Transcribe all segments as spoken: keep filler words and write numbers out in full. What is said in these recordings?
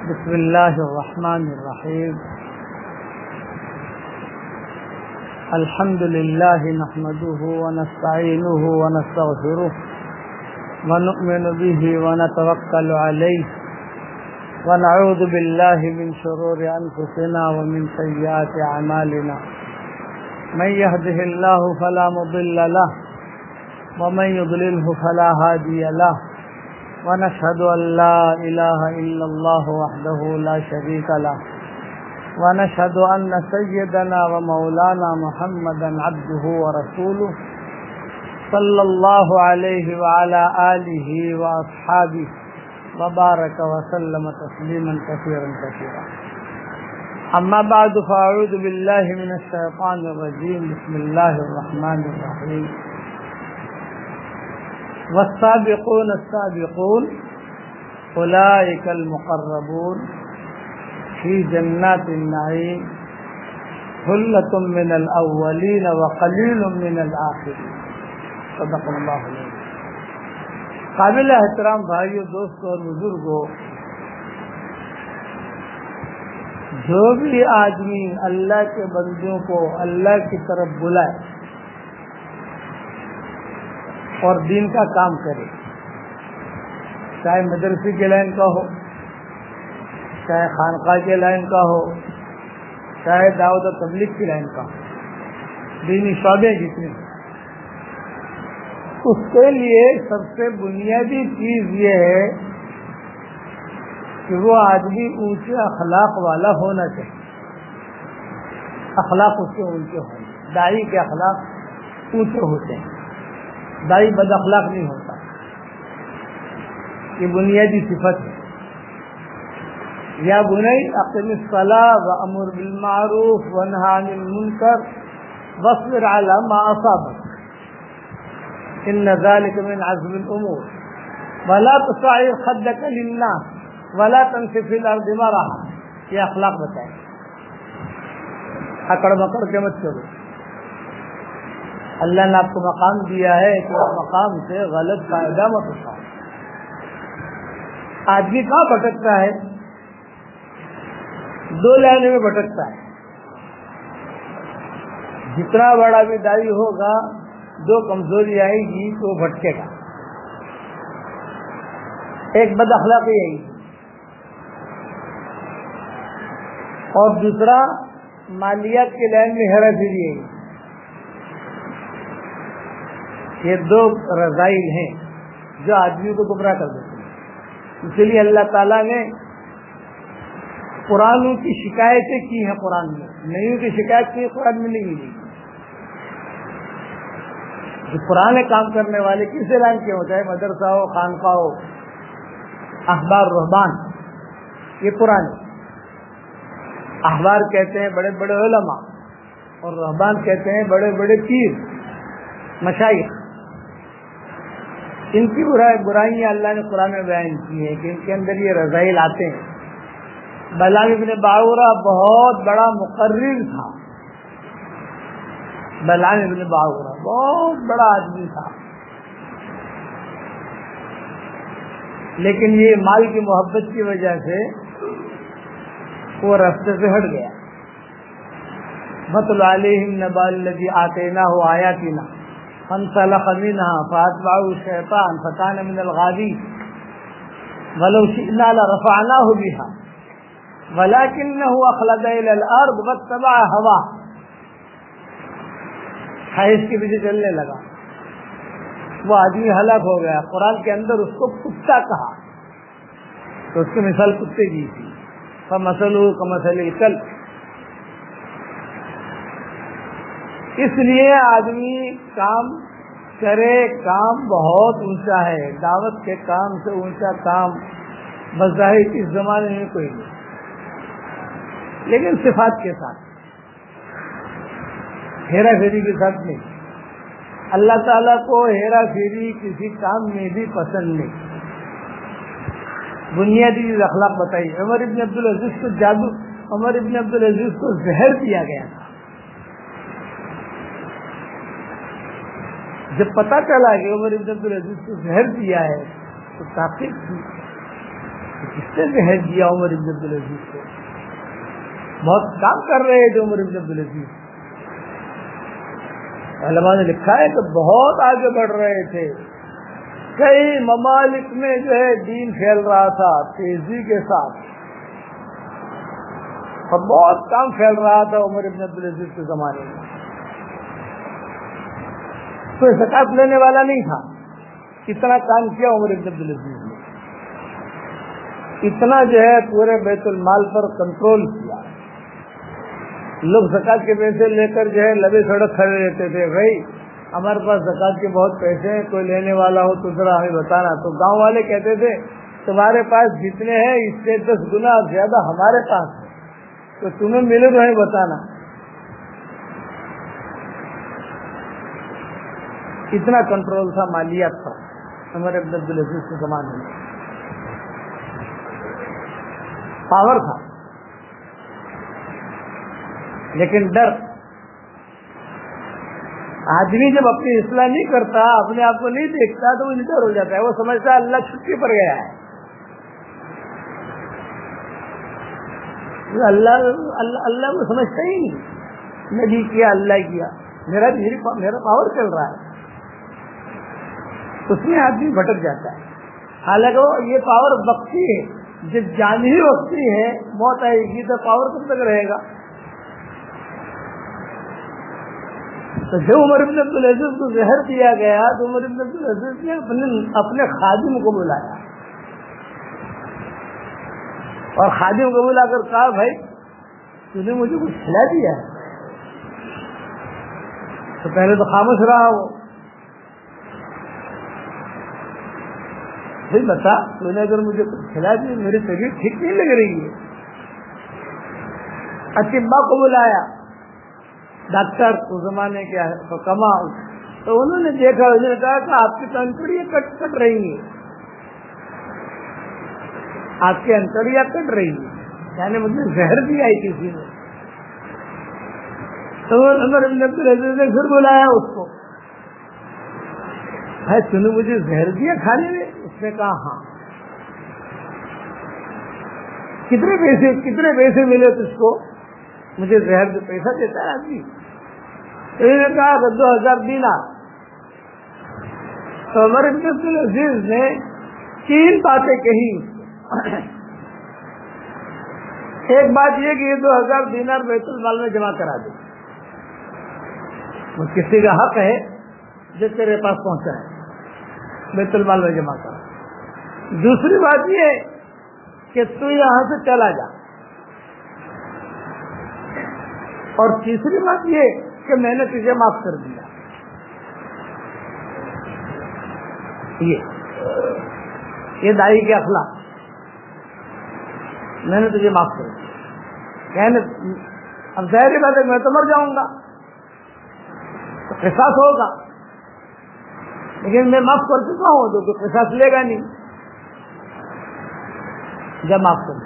بسم اللہ الرحمن الرحیم الحمد للہ نحمده ونستعینه ونستغفره ونؤمن به ونتوکل علیہ ونعوذ باللہ من شرور انفسنا ومن سیئات اعمالنا من يهده اللہ فلا مضل له ومن يضلله فلا هادي له ونشهد أن لا إله إلا الله وحده لا شريك له ونشهد أن سيدنا ومولانا محمدا عبده ورسوله صلى الله عليه وعلى آله وأصحابه وبارك وسلم تسليما كثيرا كثيرا. أما بعد فأعوذ بالله من الشيطان الرجيم. بسم الله الرحمن الرحيم. والسابقون السابقون أولئك المقربون في جنات النعيم ثلة من الأولين وقليل من الآخرين. صدق اللہ علیہ. قابل احترام بھائیو، دوستوں اور بزرگوں، جو بھی آدمی اللہ کے بندوں کو اللہ کی طرف بلائے اور دین کا کام کرے، چاہے مدرسے کے لائن کا ہو، چاہے خانقاہ کے لائن کا ہو، چاہے دعوت و تبلیغ کی لائن کا ہو، دینی شعبے جتنے، اس کے لیے سب سے بنیادی چیز یہ ہے کہ وہ آدمی اونچے اخلاق والا ہونا چاہیے. اخلاق اس کے اونچے ہونے، داعی کے اخلاق اونچے ہوتے ہیں، دائی بد اخلاق نہیں ہوتا. یہ بنیادی صفت ہے. یا بنی اقم الصلاۃ وامر بالمعروف وانہی عن المنکر واصبر علی ما اصابک ان ذلک من عزم الامور ولا تصعر خدک للناس ولا تمش فی الارض مرحا. یہ اخلاق بتائیں. اکڑ مکڑ کے مت چلو. اللہ نے آپ کو مقام دیا ہے کہ اس مقام سے غلط فائدہ مت اٹھاؤ. آدمی کہاں بھٹکتا ہے؟ دو لائنوں میں بھٹکتا ہے. جتنا بڑا بھی داعی ہوگا، دو کمزوری آئے گی تو وہ بھٹکے گا. ایک بد اخلاقی آئے گی اور دوسرا مالیات کے لائن میں ہیرا پھیری آئے گی. یہ دو رذائل ہیں جو آدمی کو گمراہ کر دیتے ہیں. اسی لیے اللہ تعالیٰ نے قرآنوں کی شکایتیں کی ہیں. قرآن میں نئیوں کی شکایت کی قرآن میں نہیں ملی. جو پرانے کام کرنے والے کسی لائن کے ہو، چاہے مدرسہ ہو، خانقاہ ہو، احبار رہبان، یہ پرانے. احبار کہتے ہیں بڑے بڑے علماء اور رہبان کہتے ہیں بڑے بڑے پیر مشائخ. ان کی برائیاں اللہ نے قرآن میں بیان کی ہیں کہ ان کے اندر یہ رذائل آتے ہیں. بلال ابن باعورہ بہت بڑا مقرر تھا. بلال ابن باعورہ بہت بڑا آدمی تھا، لیکن یہ مال کی محبت کی وجہ سے وہ راستے سے ہٹ گیا. مَثَلُ عَلَيْهِمْ نَبَأُ الَّذِي آتَيْنَاهُ آيَاتِنَا فانسلخ منها فاتبعه الشيطان فكان من الغاوين ولو شئنا لرفعناه بها ولكنه اخلد الى الارض واتبع هواه. خواہش کے پیچھے چلنے لگا، وہ آدمی ہلاک ہو گیا. قرآن کے اندر اس کو کتا کہا تو اس کی مثال کتے کی تھی. فمثلہ کمثل الکلب. اس لیے آدمی کام کرے، کام بہت اونچا ہے. دعوت کے کام سے اونچا کام بظاہر اس زمانے میں کوئی نہیں، لیکن صفات کے ساتھ، ہیرا پھیری کے ساتھ نہیں. اللہ تعالیٰ کو ہیرا پھیری کسی کام میں بھی پسند نہیں. بنیادی اخلاق بتائی. عمر ابن عبدالعزیز کو جادو عمر ابن عبدالعزیز کو زہر دیا گیا تھا. جب پتہ چلا کہ عمر ابن عبدالعزیز کو زہر دیا ہے تو تحقیق کی کس نے زہر دیا عمر بن عبدالعزیز کو؟ بہت کام کر رہے تھے عمر بن عبدالعزیز. علماء نے لکھا ہے کہ بہت آگے بڑھ رہے تھے. کئی ممالک میں جو ہے دین پھیل رہا تھا تیزی کے ساتھ, اور بہت کام پھیل رہا تھا عمر بن عبدالعزیز کے زمانے میں. کوئی زکات لینے والا نہیں تھا. اتنا کام کیا عمر بن عبدالعزیز نے, اتنا جو ہے پورے بیت المال پر کنٹرول کیا. لوگ زکات کے پیسے لے کر جو ہے لبے سڑک کھڑے رہتے تھے, بھائی ہمارے پاس زکات کے بہت پیسے ہیں, کوئی لینے والا ہو تو ذرا ہمیں بتانا. تو گاؤں والے کہتے تھے تمہارے پاس جتنے ہیں اس سے دس گنا زیادہ ہمارے پاس ہے, تو تمہیں ملے تو ہمیں بتانا. اتنا کنٹرول تھا مالیات پر عمر بن عبدالعزیز کے زمانے میں, پاور تھا. لیکن ڈر, آدمی جب اپنی اصلاح نہیں کرتا, اپنے آپ کو نہیں دیکھتا, تو وہ انکار ہو جاتا ہے. وہ سمجھتا ہے اللہ چھٹی پر گیا ہے, اللہ اللہ اللہ کو سمجھتا ہی نہیں. نبی کیا, اللہ کیا, میرا میرا پاور چل رہا ہے, اس میں آدمی بھٹک جاتا ہے. حالانکہ یہ پاور وقتی ہے, جب جان ہی وقتی ہے, موت آئے گی تو پاور کب تک رہے گا. تو جو عمر بن عبدالعزیز کو زہر دیا گیا تو عمر بن عبدالعزیز نے اپنے اپنے خادم کو بلایا, اور خادم کو بلا کر کہا بھائی تو نے مجھے کچھ کھلا دیا ہے. تو پہلے تو خاموش رہا وہ, بھائی بتا تو نے اگر مجھے کچھ کھلا دیا, میری طبیعت ٹھیک نہیں لگ رہی ہے. اطباء کو بلایا, ڈاکٹر اس زمانے کے کما, تو انہوں نے دیکھا, انہوں نے کہا کہ آپ کی تو انتڑیاں کٹ کٹ رہی ہیں, آپ کی انتڑیاں کٹ رہی ہیں, یعنی مجھے زہر دیا ہے کسی نے. تو عمر بن عبدالعزیز نے پھر بلایا اس کو, بھائی تم نے مجھے زہر دیا کھانے میں؟ اس نے کہا ہاں. کتنے پیسے کتنے پیسے ملے تجھ کو؟ مجھے زہر جو پیسہ دیتا ہے آدمی. انہوں نے کہا کہ دو ہزار دینار. تو عمر بن عبدالعزیز نے تین باتیں کہی. ایک بات یہ کہ یہ دو ہزار دینار بیت المال میں جمع کرا دے, وہ کسی کا حق ہے جو تیرے پاس پہنچا ہے, بیت المال میں جمع کرا. دوسری بات یہ کہ تو یہاں سے چلا جا, اور تیسری بات یہ کہ میں نے تجھے معاف کر دیا. یہ یہ دائی کے اخلاق, میں نے تجھے معاف کر دیا. یعنی اب ظاہر بات ہے میں تو مر جاؤں گا تو قصاص ہوگا, لیکن میں معاف کر چکا ہوں تو کوئی قصاص لے گا نہیں. جب معاف کر دیا.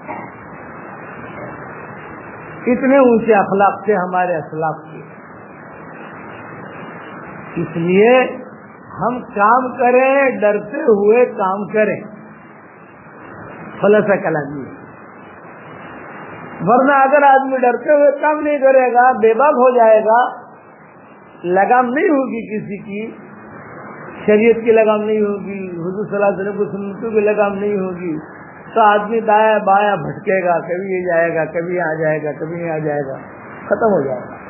اتنے اونچے اخلاق تھے ہمارے اخلاق کے. اس لیے ہم کام کریں, ڈرتے ہوئے کام کریں, خلاصہ کلام یہ. ورنہ اگر آدمی ڈرتے ہوئے کام نہیں کرے گا, بے باک ہو جائے گا, لگام نہیں ہوگی کسی کی, شریعت کی لگام نہیں ہوگی, حضور صلی اللہ علیہ وسلم کی سنتوں کی لگام نہیں ہوگی, تو آدمی دایا بایا بھٹکے گا, کبھی یہ جائے گا, کبھی آ جائے گا, کبھی نہیں آ جائے گا, ختم ہو جائے گا.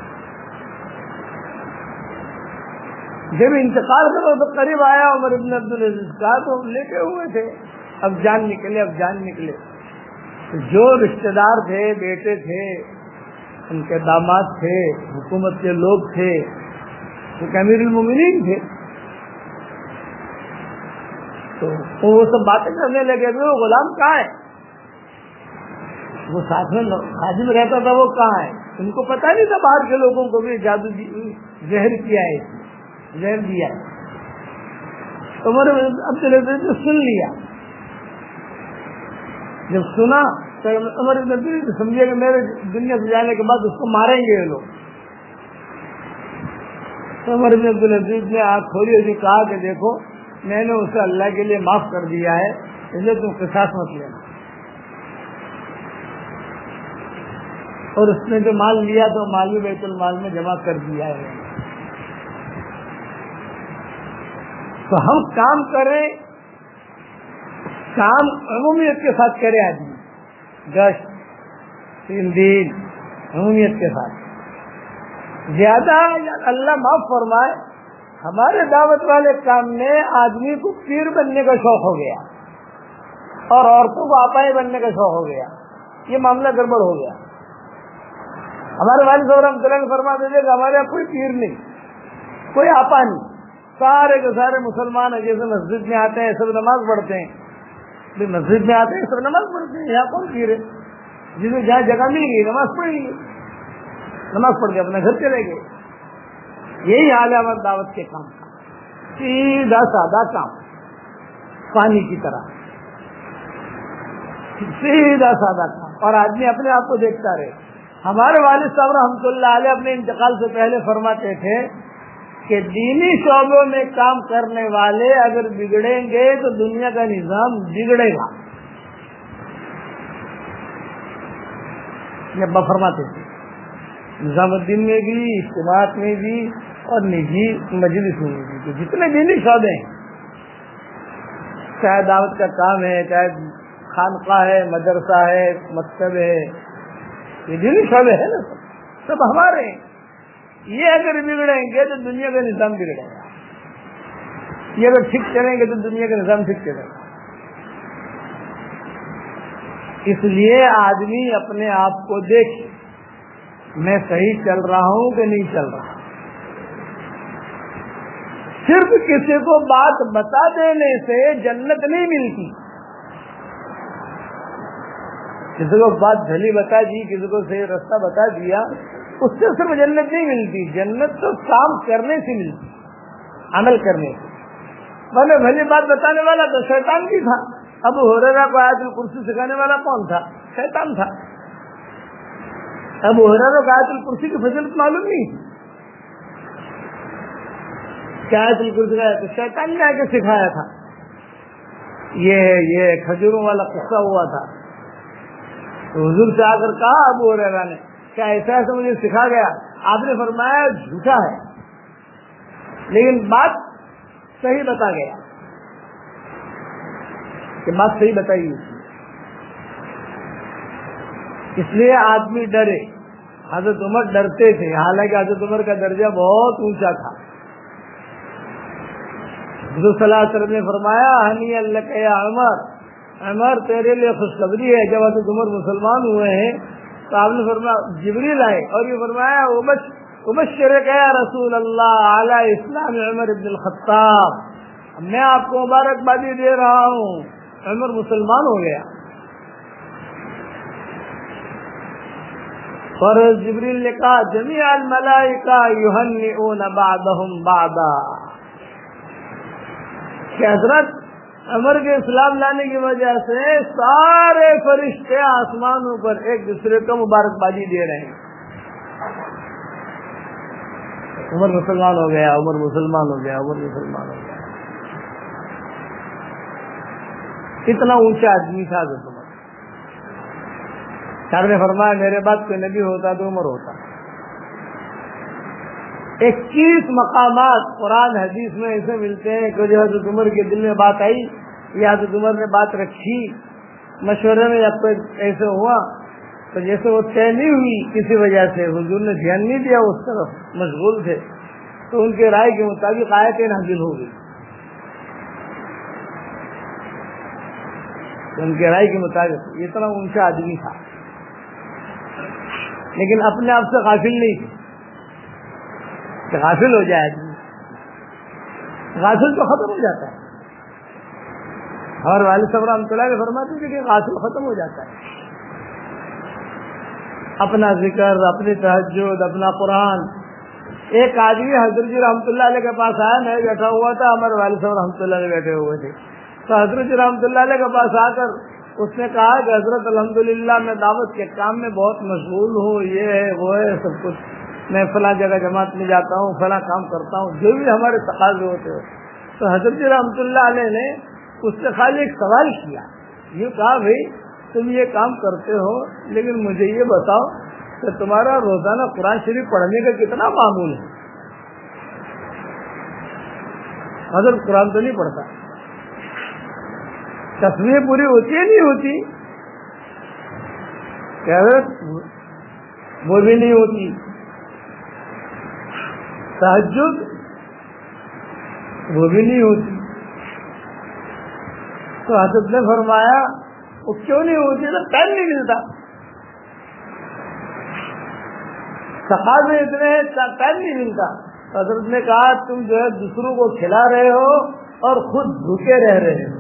جب انتقال کا وقت قریب آیا عمر بن عبدالعزیز کا, تو لیٹے ہوئے تھے, اب جان نکلے اب جان نکلے. جو رشتے دار تھے, بیٹے تھے, ان کے داماد تھے, حکومت کے لوگ تھے, جو امیر المومنین تھے, تو وہ سب باتیں کرنے لگے. وہ غلام کہاں ہے؟ وہ ساتھ میں خادم رہتا تھا, وہ کہاں ہے؟ ان کو پتا نہیں تھا باہر کے لوگوں کو بھی جادو زہر کیا ہے, زہر دیا ہے. عمر عبدالعزیز نے سن لیا. جب سنا تو عمر عبدالعزیز سمجھے کہ میرے دنیا سے جانے کے بعد اس کو ماریں گے یہ لوگ. تو عمر عبدالعزیز نے آنکھ کھولی اور کہا کہ دیکھو میں نے اسے اللہ کے لیے معاف کر دیا ہے, اس لیے تم قصاص مت لینا. اور اس نے جو مال لیا تو مال بھی بیت المال میں جمع کر دیا ہے. تو ہم کام کریں, کام عمومیت کے ساتھ کرے آدمی, گشت تین دن عمومیت کے ساتھ. زیادہ اللہ معاف فرمائے, ہمارے دعوت والے کام میں آدمی کو پیر بننے کا شوق ہو گیا اور عورتوں کو آپائی بننے کا شوق ہو گیا. یہ معاملہ گڑبڑ ہو گیا. ہمارے والد صاحب رحمۃ اللہ فرماتے تھے کہ ہمارے یہاں کوئی پیر نہیں, کوئی آپا نہیں, سارے کے سارے مسلمان ہیں. جیسے مسجد میں آتے ہیں سب نماز پڑھتے ہیں, مسجد میں آتے ہیں سب نماز پڑھتے ہیں. یہاں کون پیر ہے؟ جسے جہاں جگہ مل گئی نماز پڑھ لی, نماز پڑھ کے اپنے گھر چلے گئے. یہی حال ہے ہمارے دعوت کے کام کا, سیدھا سادہ کام, پانی کی طرح سیدھا سادہ کام. اور آدمی اپنے آپ کو دیکھتا رہے. ہمارے والد صاحب رحمۃ اللہ علیہ اپنے انتقال سے پہلے فرماتے تھے کہ دینی شعبوں میں کام کرنے والے اگر بگڑیں گے تو دنیا کا نظام بگڑے گا. یہ ابا فرماتے تھے. نظام الدین میں بھی, اجتماعات میں بھی اور نجی مجلس میں بھی, تو جتنے دینی شعبے ہیں, چاہے دعوت کا کام ہے, چاہے خانقاہ ہے, مدرسہ ہے, مکتب ہے, یہ دینی شعبے ہے نا, سب ہمارے ہیں. یہ اگر بگڑیں گے تو دنیا کا نظام بگڑے گا. یہ اگر ٹھیک چلیں گے تو دنیا کا نظام ٹھیک چلے گا. اس لیے آدمی اپنے آپ کو دیکھے, میں صحیح چل رہا ہوں کہ نہیں چل رہا. صرف کسی کو بات بتا دینے سے جنت نہیں ملتی. کسی کو بات بھلی بتا دی, کسی کو صحیح راستہ بتا دیا, اس سے صرف جنت نہیں ملتی. جنت تو کام کرنے سے ملتی, عمل کرنے سے. میں بھلی بات بتانے والا تو شیطان بھی تھا. ابو ہریرہ کو آیت الکرسی سکھانے والا کون تھا؟ شیطان تھا. ابو ہریرہ کو آیت الکرسی کی فضیلت معلوم نہیں تھی. کیا آیت الکرسی کا تو شیطان نے آ کے سکھایا تھا. یہ یہ کھجوروں والا قصہ ہوا تھا. تو حضور سے آ کر کہا ابو ہریرہ نے, کیا ایسا ایسا مجھے سکھا گیا؟ آپ نے فرمایا جھوٹا ہے, لیکن بات صحیح بتا گیا, کہ بات صحیح بتائی. اس لیے آدمی ڈرے. حضرت عمر ڈرتے تھے, حالانکہ حضرت عمر کا درجہ بہت اونچا تھا. حضور صلی اللہ علیہ وسلم نے فرمایا ہنی اللہ یا عمر, عمر تیرے لیے خوشخبری ہے. جب حضرت عمر مسلمان ہوئے ہیں تو آپ نے فرمایا, جبریل آئے اور یہ فرمایا ابشرک یا رسول اللہ علی اسلام عمر بن الخطاب, میں آپ کو مبارکبادی دے رہا ہوں, عمر مسلمان ہو گیا. اور جبریل نے کہا جمیع الملائکہ یہنئون بعضهم بعضا, کہ حضرت عمر کے اسلام لانے کی وجہ سے سارے فرشتے آسمانوں پر ایک دوسرے کو مبارکبادی دے رہے ہیں. عمر مسلمان ہو گیا, عمر مسلمان ہو گیا, عمر مسلمان ہو گیا. کتنا اونچا آدمی تھا حضرت عمر. صاحب نے فرمایا میرے بعد کوئی نبی ہوتا تو عمر ہوتا. اکیس مقامات قرآن حدیث میں ایسے ملتے ہیں کہ جو حضرت عمر کے دل میں بات آئی یا حضرت عمر نے بات رکھی مشورے میں, یا کوئی ایسے ہوا تو جیسے وہ طے نہیں ہوئی کسی وجہ سے, حضور نے دھیان نہیں دیا اس طرف, مشغول تھے, تو ان کے رائے کے مطابق آیتیں نازل ہو گئی. ان کے رائے کے مطابق اتنا اونچا آدمی تھا, لیکن اپنے آپ سے غافل نہیں تھے. غافل ہو جائے آدمی, غافل تو ختم ہو جاتا ہے. اور والد صاحب رحمۃ اللہ نے فرماتے تھے کہ غافل ختم ہو جاتا ہے. اپنا ذکر, اپنی تہجد, اپنا قرآن. ایک آدمی حضرت جی رحمۃ اللہ علیہ کے پاس آیا, میں بیٹھا ہوا تھا, ہمارے والد صاحب رحمۃ اللہ علیہ بیٹھے ہوئے تھے. تو حضرت جی رحمۃ اللہ علیہ کے پاس آ کر اس نے کہا کہ حضرت الحمدللہ میں دعوت کے کام میں بہت مشغول ہوں, یہ ہے وہ ہے سب کچھ, میں فلاں جگہ جماعت میں جاتا ہوں, فلاں کام کرتا ہوں, جو بھی ہمارے تقاضے ہوتے ہو. تو حضرت رحمۃ اللہ علیہ نے اس سے خالی ایک سوال کیا، یہ کہا بھائی تم یہ کام کرتے ہو لیکن مجھے یہ بتاؤ کہ تمہارا روزانہ قرآن شریف پڑھنے کا کتنا معمول ہے؟ حضرت قرآن تو نہیں پڑھتا، تصویر پوری ہوتی ہے نہیں ہوتی؟ کہ حضرت وہ بھی نہیں ہوتی، تہجد وہ بھی نہیں ہوتی۔ تو حضرت نے فرمایا وہ کیوں نہیں ہوتی؟ تو ٹائم نہیں ملتا، صحابہ میں اتنے ٹائم نہیں ملتا۔ حضرت نے کہا تم جو ہے دوسروں کو کھلا رہے ہو اور خود بھوکے رہ رہے ہو۔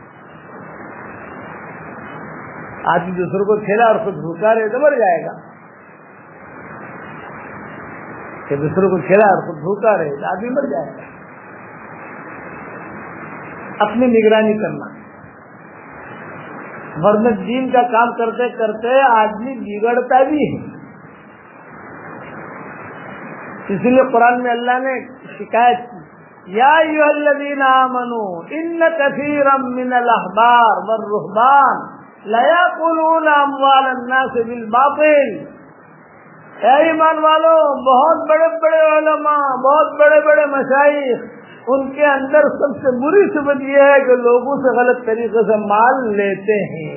آدمی دوسروں کو کھلا اور خود بھوکا رہے تو مر جائے گا، کہ دوسروں کو کھلا اور خود بھوکا رہے تو آدمی مر جائے گا۔ اپنی نگرانی کرنا، ورنہ دین کا کام کرتے کرتے آدمی بگڑتا بھی ہے۔ اسی لیے قرآن میں اللہ نے شکایت کی، یا ایھا الذین آمنوا ان کثیرا من الاحبار والرہبان لیأکلون اموال الناس بالباطل۔ اے ایمان والو، بہت بڑے بڑے علماء، بہت بڑے بڑے مشائخ، ان کے اندر سب سے بری صفت یہ ہے کہ لوگوں سے غلط طریقے سے مال لیتے ہیں۔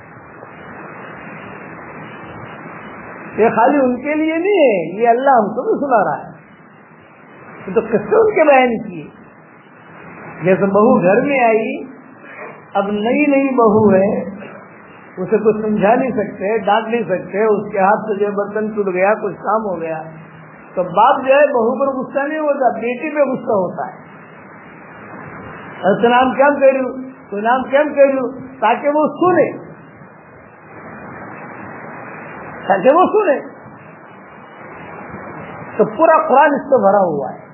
یہ خالی ان کے لیے نہیں ہے، یہ اللہ ہم کو بھی سنا رہا ہے۔ یہ تو قصے ان کے بیان کیے، جیسے بہو گھر میں آئی، اب نئی نئی بہو ہے، اسے کچھ سمجھا نہیں سکتے، ڈانٹ نہیں سکتے، اس کے ہاتھ سے جو برتن ٹوٹ گیا، کچھ کام ہو گیا، تو باپ جو ہے بہو پر غصہ نہیں ہوتا، بیٹی پہ غصہ ہوتا ہے۔ تو نام کیا کروں، تو نام کیا کروں، تاکہ وہ سنے، تاکہ وہ سنے۔ تو پورا قرآن اس سے بھرا ہوا ہے۔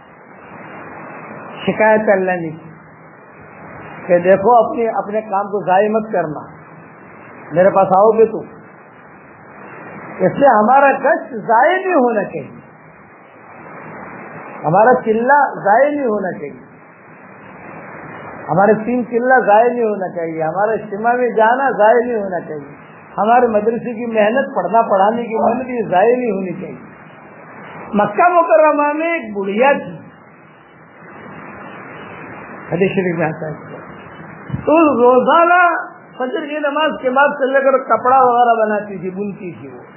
شکایت اللہ نے کی کہ دیکھو اپنے اپنے کام کو ضائع مت کرنا، میرے پاس آؤ گے تو اس سے ہمارا کشت ضائع نہیں ہونا چاہیے، ہمارا چلہ ضائع نہیں ہونا چاہیے، ہمارے تین چلہ ضائع نہیں ہونا چاہیے، ہمارا اجتماع میں جانا ضائع نہیں ہونا چاہیے، ہمارے مدرسے کی محنت، پڑھنا پڑھانے کی محنت یہ ضائع نہیں ہونی چاہیے۔ مکہ مکرمہ میں ایک بڑھیا تھی، حدیث شریف میں آتا ہے، تو روزانہ فجر کی نماز کے بعد سے لے کر کپڑا وغیرہ بناتی تھی، بنتی تھی وہ،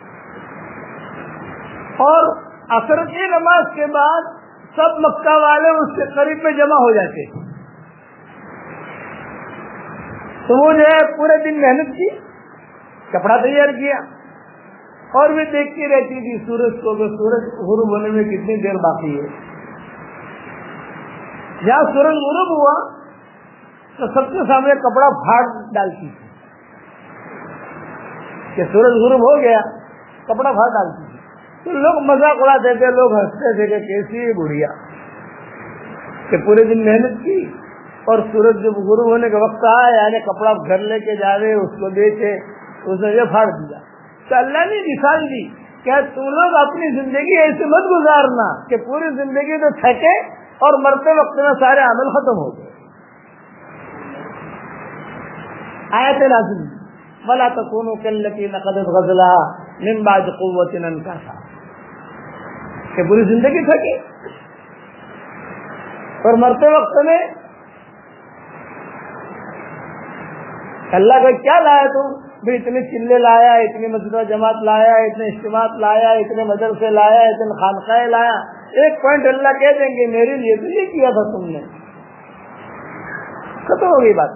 اور عصر کی نماز کے بعد سب مکہ والے اس کے قریب میں جمع ہو جاتے تھے۔ تو وہ جو ہے پورے دن محنت کی، کپڑا تیار کیا، اور بھی دیکھتی رہتی تھی سورج کو کہ سورج غروب ہونے میں کتنی دیر باقی ہے۔ جہاں سورج غروب ہوا تو سب کے سامنے کپڑا پھاڑ ڈالتی تھی کہ سورج غروب ہو گیا، کپڑا پھاڑ ڈالتی تھی۔ تو لوگ مذاق اڑاتے تھے، لوگ ہنستے تھے کہ کیسی بڑھیا کہ پورے دن محنت کی اور سورج جب غروب ہونے کا وقت آیا یعنی کپڑا گھر لے کے جاوے، اس کو بیچے، اس نے یہ پھاڑ دیا۔ تو اللہ نے مثال دی کہ تم لوگ اپنی زندگی ایسے مت گزارنا کہ پوری زندگی تو تھکے اور مرتے وقت میں سارے عمل ختم ہو گئے۔ آیت نازل ولا تکونوا کالتی نقضت غزلها من بعد قوة انکاسا، کہ پوری زندگی تھکی اور مرتے وقت میں اللہ کا کیا لایا تم بھی، اتنے چلے لایا، اتنی مسجد جماعت لایا، اتنے اجتماعات لایا، اتنے مدرسے لایا، اتنے خانقاہیں لایا، ایک پوائنٹ اللہ کہہ دیں گے میرے لیے تو یہ کیا تھا تم نے، ختم ہو گئی بات۔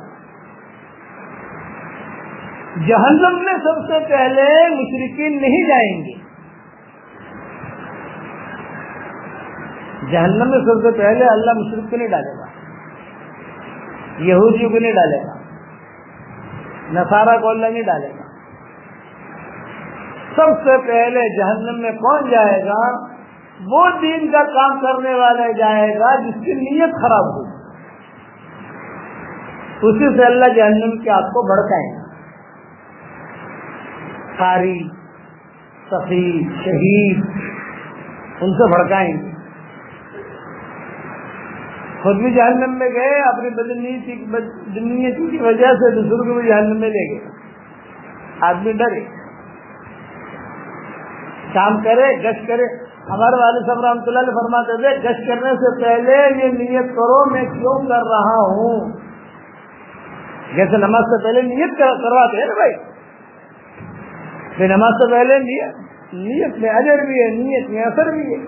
جہنم میں سب سے پہلے مشرکین نہیں جائیں گے، جہنم میں سب سے پہلے اللہ مشرک کو نہیں ڈالے گا، یہودیوں کو نہیں ڈالے گا، نصارہ کو اللہ نہیں ڈالے گا۔ سب سے پہلے جہنم میں کون جائے گا؟ وہ دین کا کام کرنے والا جائے گا جس کی نیت خراب ہو، اسی سے اللہ جہنم کی آگ کو بھڑکائیں گے۔ قاری، سخی، شہید، ان سے بھڑکائیں گے۔ خود بھی جہنم میں گئے، اپنی بدنیتی بدنیتی کی وجہ سے دوسروں کو بھی جہنم میں لے گئے. آدمی ڈرے، کام کرے، گشت کرے. ہمارے والد صاحب رحمۃ اللہ علیہ فرماتے تھے گشت کرنے سے پہلے یہ نیت کرو میں کیوں کر رہا ہوں. جیسے نماز سے پہلے نیت کرواتے ہیں نا بھائی، کہ نماز سے پہلے نیت نیت میں اجر بھی ہے، نیت میں اثر بھی ہے.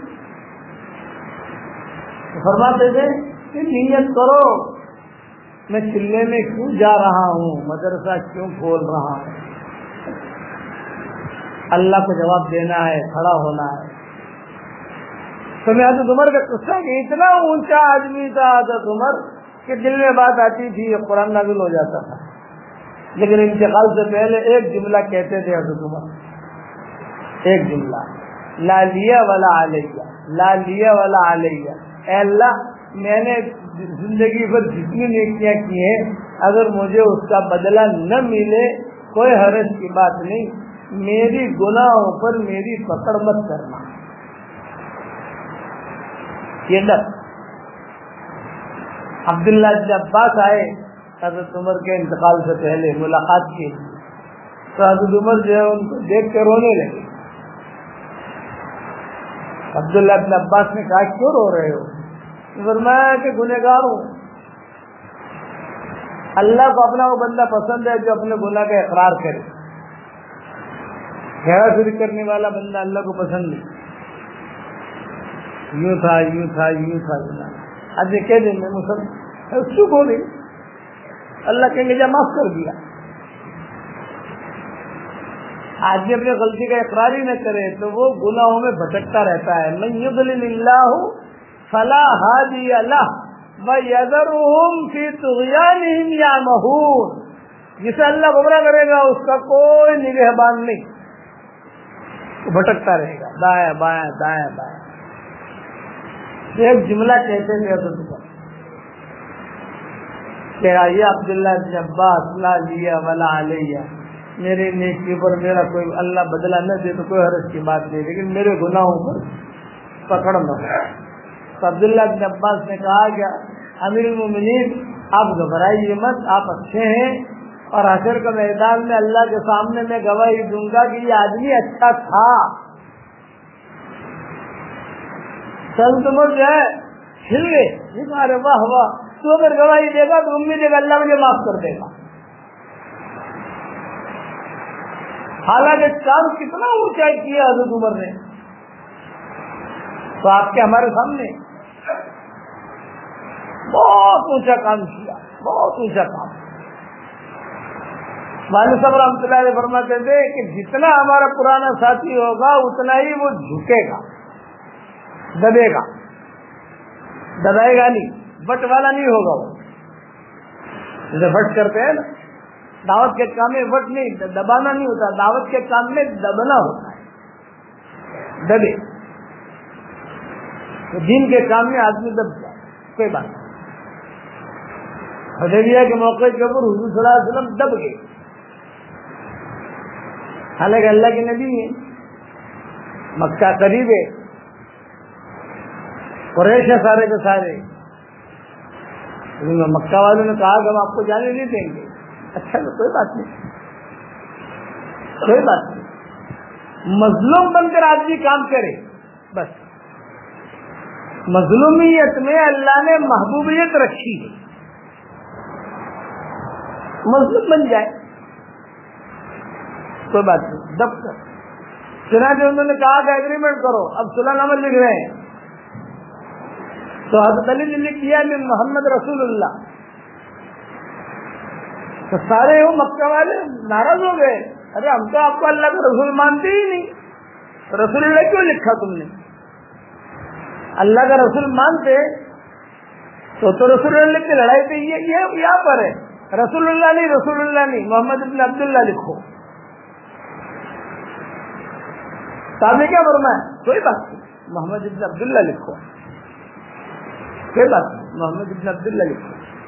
فرماتے تھے کہ نیت کرو میں چلے میں کیوں جا رہا ہوں، مدرسہ کیوں کھول رہا ہوں. اللہ کو جواب دینا ہے، کھڑا ہونا ہے. تو میں حضرت عمر کا قصہ کہ اتنا اونچا آدمی تھا حضرت عمر کہ دل میں بات آتی تھی قرآن نازل ہو جاتا تھا، لیکن انتقال سے پہلے ایک جملہ کہتے تھے حضرت عمر، ایک جملہ، لا لیا ولا علیہ، لا لیا ولا علیہ. اے اللہ میں نے زندگی بھر جتنی نیکیاں کی ہیں اگر مجھے اس کا بدلہ نہ ملے کوئی حرج کی بات نہیں، میری گناہوں پر میری پکڑ مت کرنا. یہ ڈر. عبداللہ بن عباس آئے حضرت عمر کے انتقال سے پہلے ملاقات کی، تو حضرت عمر جو ہے ان کو دیکھ کے رونے لگے. عبداللہ بن عباس نے کہا کیوں رو رہے ہو؟ فرمایا کہ گنہگار ہوں، اللہ کو اپنا وہ بندہ پسند ہے جو اپنے گناہ کا اقرار کرے. خیر شریک کرنے والا بندہ اللہ کو پسند نہیں. یوں تھا یوں تھا یوں تھا آج کہہ دیں میں مسلم چپ ہو گئی، اللہ کہیں گے جا معاف کر دیا. آدمی اپنی غلطی کا اقرار ہی نہ کرے تو وہ گناہوں میں بھٹکتا رہتا ہے. من یضلل اللہ فلا ہادی لہ ویذرہم فی طغیانہم یعمہون. جسے اللہ گمراہ کرے گا اس کا کوئی نگہبان نہیں، بھٹکتا رہے گا دائیں بائیں دائیں بائیں. ایک جملہ کہتے تھے کہ یہ عبداللہ بن عباس لا لیا ولا علیہ، میرے نیکی پر میرا کوئی اللہ بدلہ نہ دے تو کوئی حرج کی بات نہیں، لیکن میرے گناہوں پر پکڑ نہ ہو. تو عبداللہ بن عباس نے کہا کہ امیر المومنین آپ گھبرائیے مت، آپ اچھے ہیں اور حشر کا میدان میں اللہ کے سامنے میں گواہی دوں گا کہ یہ آدمی اچھا تھا. سنت عمر جو ہے ہل گئے، ارے واہ واہ، تو اگر گواہی دے گا تو امید ہے کہ اللہ مجھے معاف کر دے گا. حالانکہ کام کتنا اونچا کیا حضرت عمر نے، تو آپ کے ہمارے سامنے بہت اونچا کام کیا، بہت اونچا کام. والد صاحب رحمۃ اللہ علیہ فرماتے تھے کہ جتنا ہمارا پرانا ساتھی ہوگا اتنا ہی وہ جھکے گا، دبے گا، دبائے گا نہیں، بٹ والا نہیں ہوگا. وہ جیسے بٹ کرتے ہیں نا دعوت کے کام میں، وٹ نہیں دبانا نہیں ہوتا، دعوت کے کام میں دبنا ہوتا ہے، دبے. تو دین کے کام میں آدمی دب جائے کوئی بات نہیں. حدیبیہ کے موقع کے اوپر حضور صلی اللہ علیہ وسلم دب گئے، حالانکہ اللہ کے نبی ہیں، مکہ قریب ہے، قریش ہے سارے کے سارے. مکہ والوں نے کہا کہ ہم آپ کو جانے نہیں دیں گے. اچھا تو کوئی بات نہیں، کوئی بات نہیں. مظلوم بن کر آدمی کام کرے بس. مظلومیت میں اللہ نے محبوبیت رکھی ہے، مظلوم بن جائے کوئی بات نہیں، دب کر. چنانچہ انہوں نے کہا کہ ایگریمنٹ کرو، اب صلح نامہ لکھ رہے ہیں. تو حضرت علی نے لکھ کیا میں محمد رسول اللہ. تو سارے وہ مکہ والے ناراض ہو گئے، ارے ہم تو آپ کو اللہ کا رسول مانتے ہی نہیں، رسول اللہ کیوں لکھا تم نے؟ اللہ کا رسول مانتے تو تو رسول اللہ کی لڑائی پہ یہ یہاں پر ہے، رسول اللہ نہیں، رسول اللہ نہیں، محمد ابن عبداللہ لکھو. صاحب نے کیا فرمایا؟ کوئی بات نہیں، محمد ابن عبداللہ لکھو، کوئی بات نہیں، محمد ابن عبداللہ لکھو.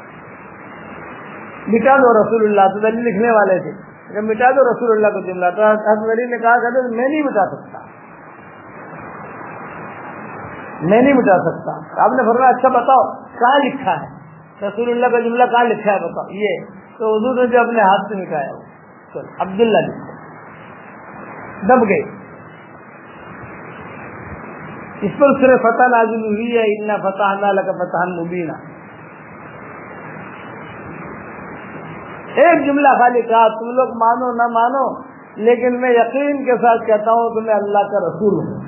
مٹا دو رسول اللہ، تو علی لکھنے والے تھے کہ مٹا دو رسول اللہ کو جملہ. تو حضرت علی نے کہا کہ میں نہیں مٹا سکتا. میں نہیں مٹا سکتا. آپ نے فرمایا اچھا بتاؤ کہاں لکھا ہے, رسول اللہ کا جملہ کہاں لکھا ہے بتاؤ. یہ تو حضور نے جو اپنے ہاتھ سے مٹایا وہ عبداللہ لکھا, دب گئے. اس پر سورہ فتح نازل ہوئی ہے, انا فتحنا لک فتحا مبینا. ایک جملہ خالی کہا, تم لوگ مانو نہ مانو لیکن میں یقین کے ساتھ کہتا ہوں کہ میں اللہ کا رسول ہوں.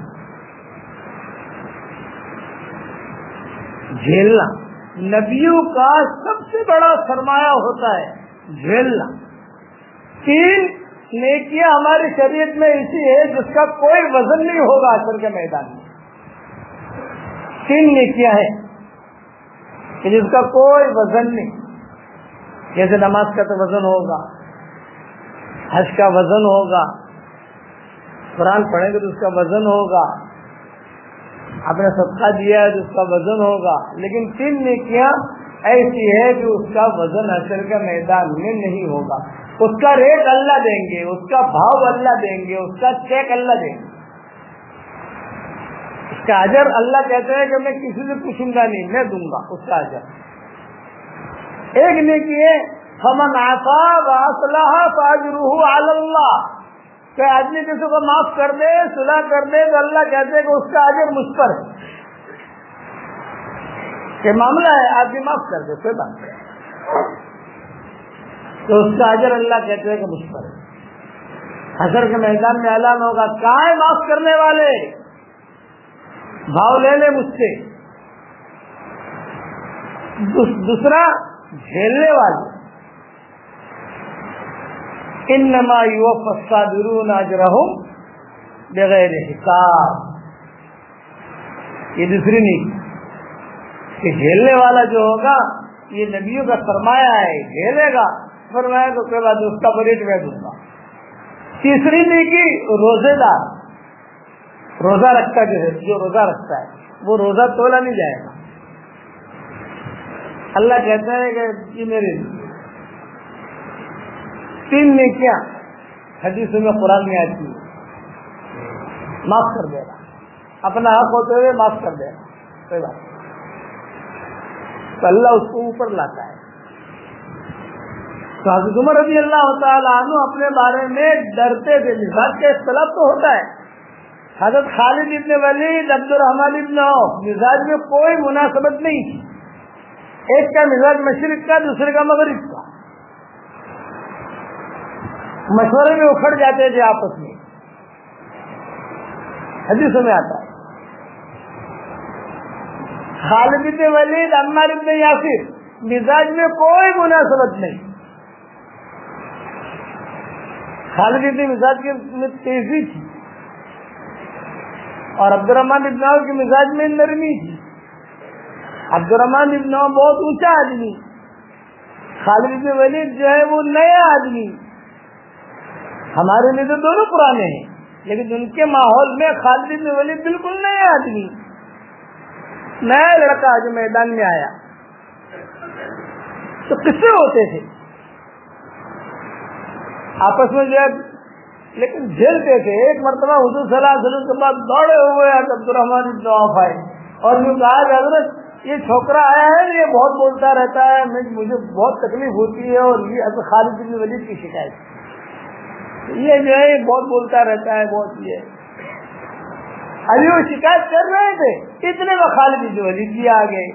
جھیلنا نبیوں کا سب سے بڑا سرمایہ ہوتا ہے, جھیلنا. تین نیکیاں ہماری شریعت میں ایسی ہے جس کا کوئی وزن نہیں ہوگا حشر کے میدان میں. تین نیکیاں ہیں کہ جس کا کوئی وزن نہیں. جیسے نماز کا تو وزن ہوگا, حج کا وزن ہوگا, قرآن پڑھیں گے تو اس کا وزن ہوگا, آپ نے صدقہ دیا ہے تو اس کا وزن ہوگا. لیکن تین نیکیاں ایسی ہے کہ اس کا وزن حشر کے میدان میں نہیں ہوگا. اس کا ریٹ اللہ دیں گے, اس کا بھاؤ اللہ دیں گے, اس کا چیک اللہ دیں گے, اس کا اجر اللہ کہتے ہیں کہ میں کسی سے پوچھوں گا نہیں, میں دوں گا اس کا اجر. ایک نیکی ہے فمن عفا واصلح فاجرہ علی اللہ, کہ آدمی کسی کو معاف کر دے, صلح کر دے, تو اللہ کہتے ہیں کہ اس کا اجر مجھ پر ہے. کہ معاملہ ہے آدمی معاف کر دے کوئی بات نہیں, تو اس کا اجر اللہ کہتے ہیں کہ مجھ پر ہے. حشر کے میدان میں اعلان ہوگا کہاں ہے معاف کرنے والے, بھاؤ لے لے مجھ سے. دوسرا جھیلنے والے, انما یوفی الصابرون اجرہم بغیر حساب. یہ دوسری نہیں کہ جھیلنے والا جو ہوگا یہ نبیوں کا سرمایہ ہے, جھیلے گا فرمایا تو کوئی بات اس کا بریٹ میں دوں گا. تیسری نہیں کی روزے دار, روزہ رکھتا جو ہے, جو روزہ رکھتا ہے وہ روزہ تولا نہیں جائے گا. اللہ کہتا ہے کہ یہ میرے تین نیکیاں حدیث میں قرآن میں آتی ہے, معاف کر دے گا, اپنا حق ہوتے ہوئے معاف کر دے گا, کوئی بات. تو اللہ اس کو اوپر لاتا ہے. تو حضرت عمر رضی اللہ تعالیٰ عنہ اپنے بارے میں ڈرتے تھے. مزاج کا اختلاف تو ہوتا ہے. حضرت خالد ابن ولید, عبد الرحمن ابن عوف, مزاج میں کوئی مناسبت نہیں تھی. ایک کا مزاج مشرق کا, دوسرے کا مغرب کا. مشورے میں اکھڑ جاتے تھے آپس میں, حدیثوں میں آتا ہے. خالد ابن ولید, عمار ابن یاسر, مزاج میں کوئی مناسبت نہیں. خالد ابن مزاج میں تیزی تھی اور عبد الرحمن ابن عوف کے مزاج میں نرمی تھی. عبد الرحمن ابن عوف بہت اونچا آدمی, خالد ابن ولید جو ہے وہ نیا آدمی. ہمارے لیے تو دونوں پرانے ہیں, لیکن ان کے ماحول میں خالد ابن ولید بالکل نیا آدمی, نیا لڑکا جو میدان میں آیا. تو قصے ہوتے تھے آپس میں جو ہے, لیکن جھیلتے تھے. ایک مرتبہ حضور صلی اللہ علیہ وسلم کے بعد دوڑے ہوئے عبد الرحمن ابن عوف آئے اور یوں کہا کہ حضرت یہ چھوکرا آیا ہے, یہ بہت بولتا رہتا ہے, مجھے بہت تکلیف ہوتی ہے, اور یہ حضرت خالد بن ولید کی شکایت, یہ جو ہے بہت بولتا رہتا ہے, بہت یہ. ابھی وہ شکایت کر رہے تھے, اتنے میں خالد بن ولید بھی آ گئے,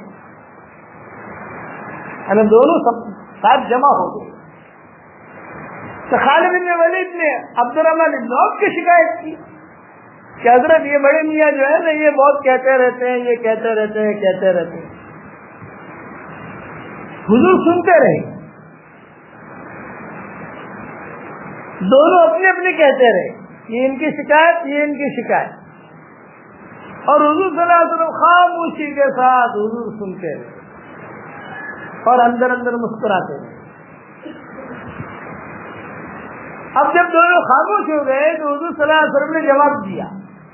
یعنی دونوں سب ساتھ جمع ہو گئے. تو خالد بن ولید نے عبد الرحمن بن عوف کی شکایت کی کہ حضرت یہ بڑے میاں جو ہے نا یہ بہت کہتے رہتے ہیں, یہ کہتے رہتے ہیں, کہتے رہتے ہیں. حضور سنتے رہے, دونوں اپنے اپنے کہتے رہے, یہ ان کی شکایت, یہ ان کی شکایت, اور حضور صلی اللہ علیہ وسلم خاموشی کے ساتھ حضور سنتے رہے اور اندر اندر مسکراتے رہے. اب جب دونوں خاموش ہو گئے تو حضور صلی اللہ علیہ وسلم نے جواب دیا.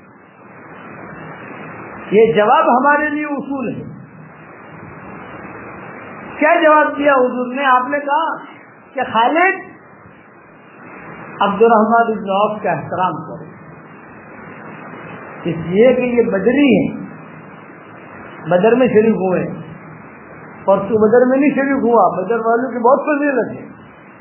یہ جواب ہمارے لیے اصول ہے. کیا جواب دیا حضور نے؟ آپ نے کہا کہ خالد عبد الرحمن بن عوف کا احترام کرو, اس لیے کہ یہ بدری ہیں, بدر میں شریک ہوئے اور تو بدر میں نہیں شریک ہوا، بدر والوں کی بہت فضیلت ہے.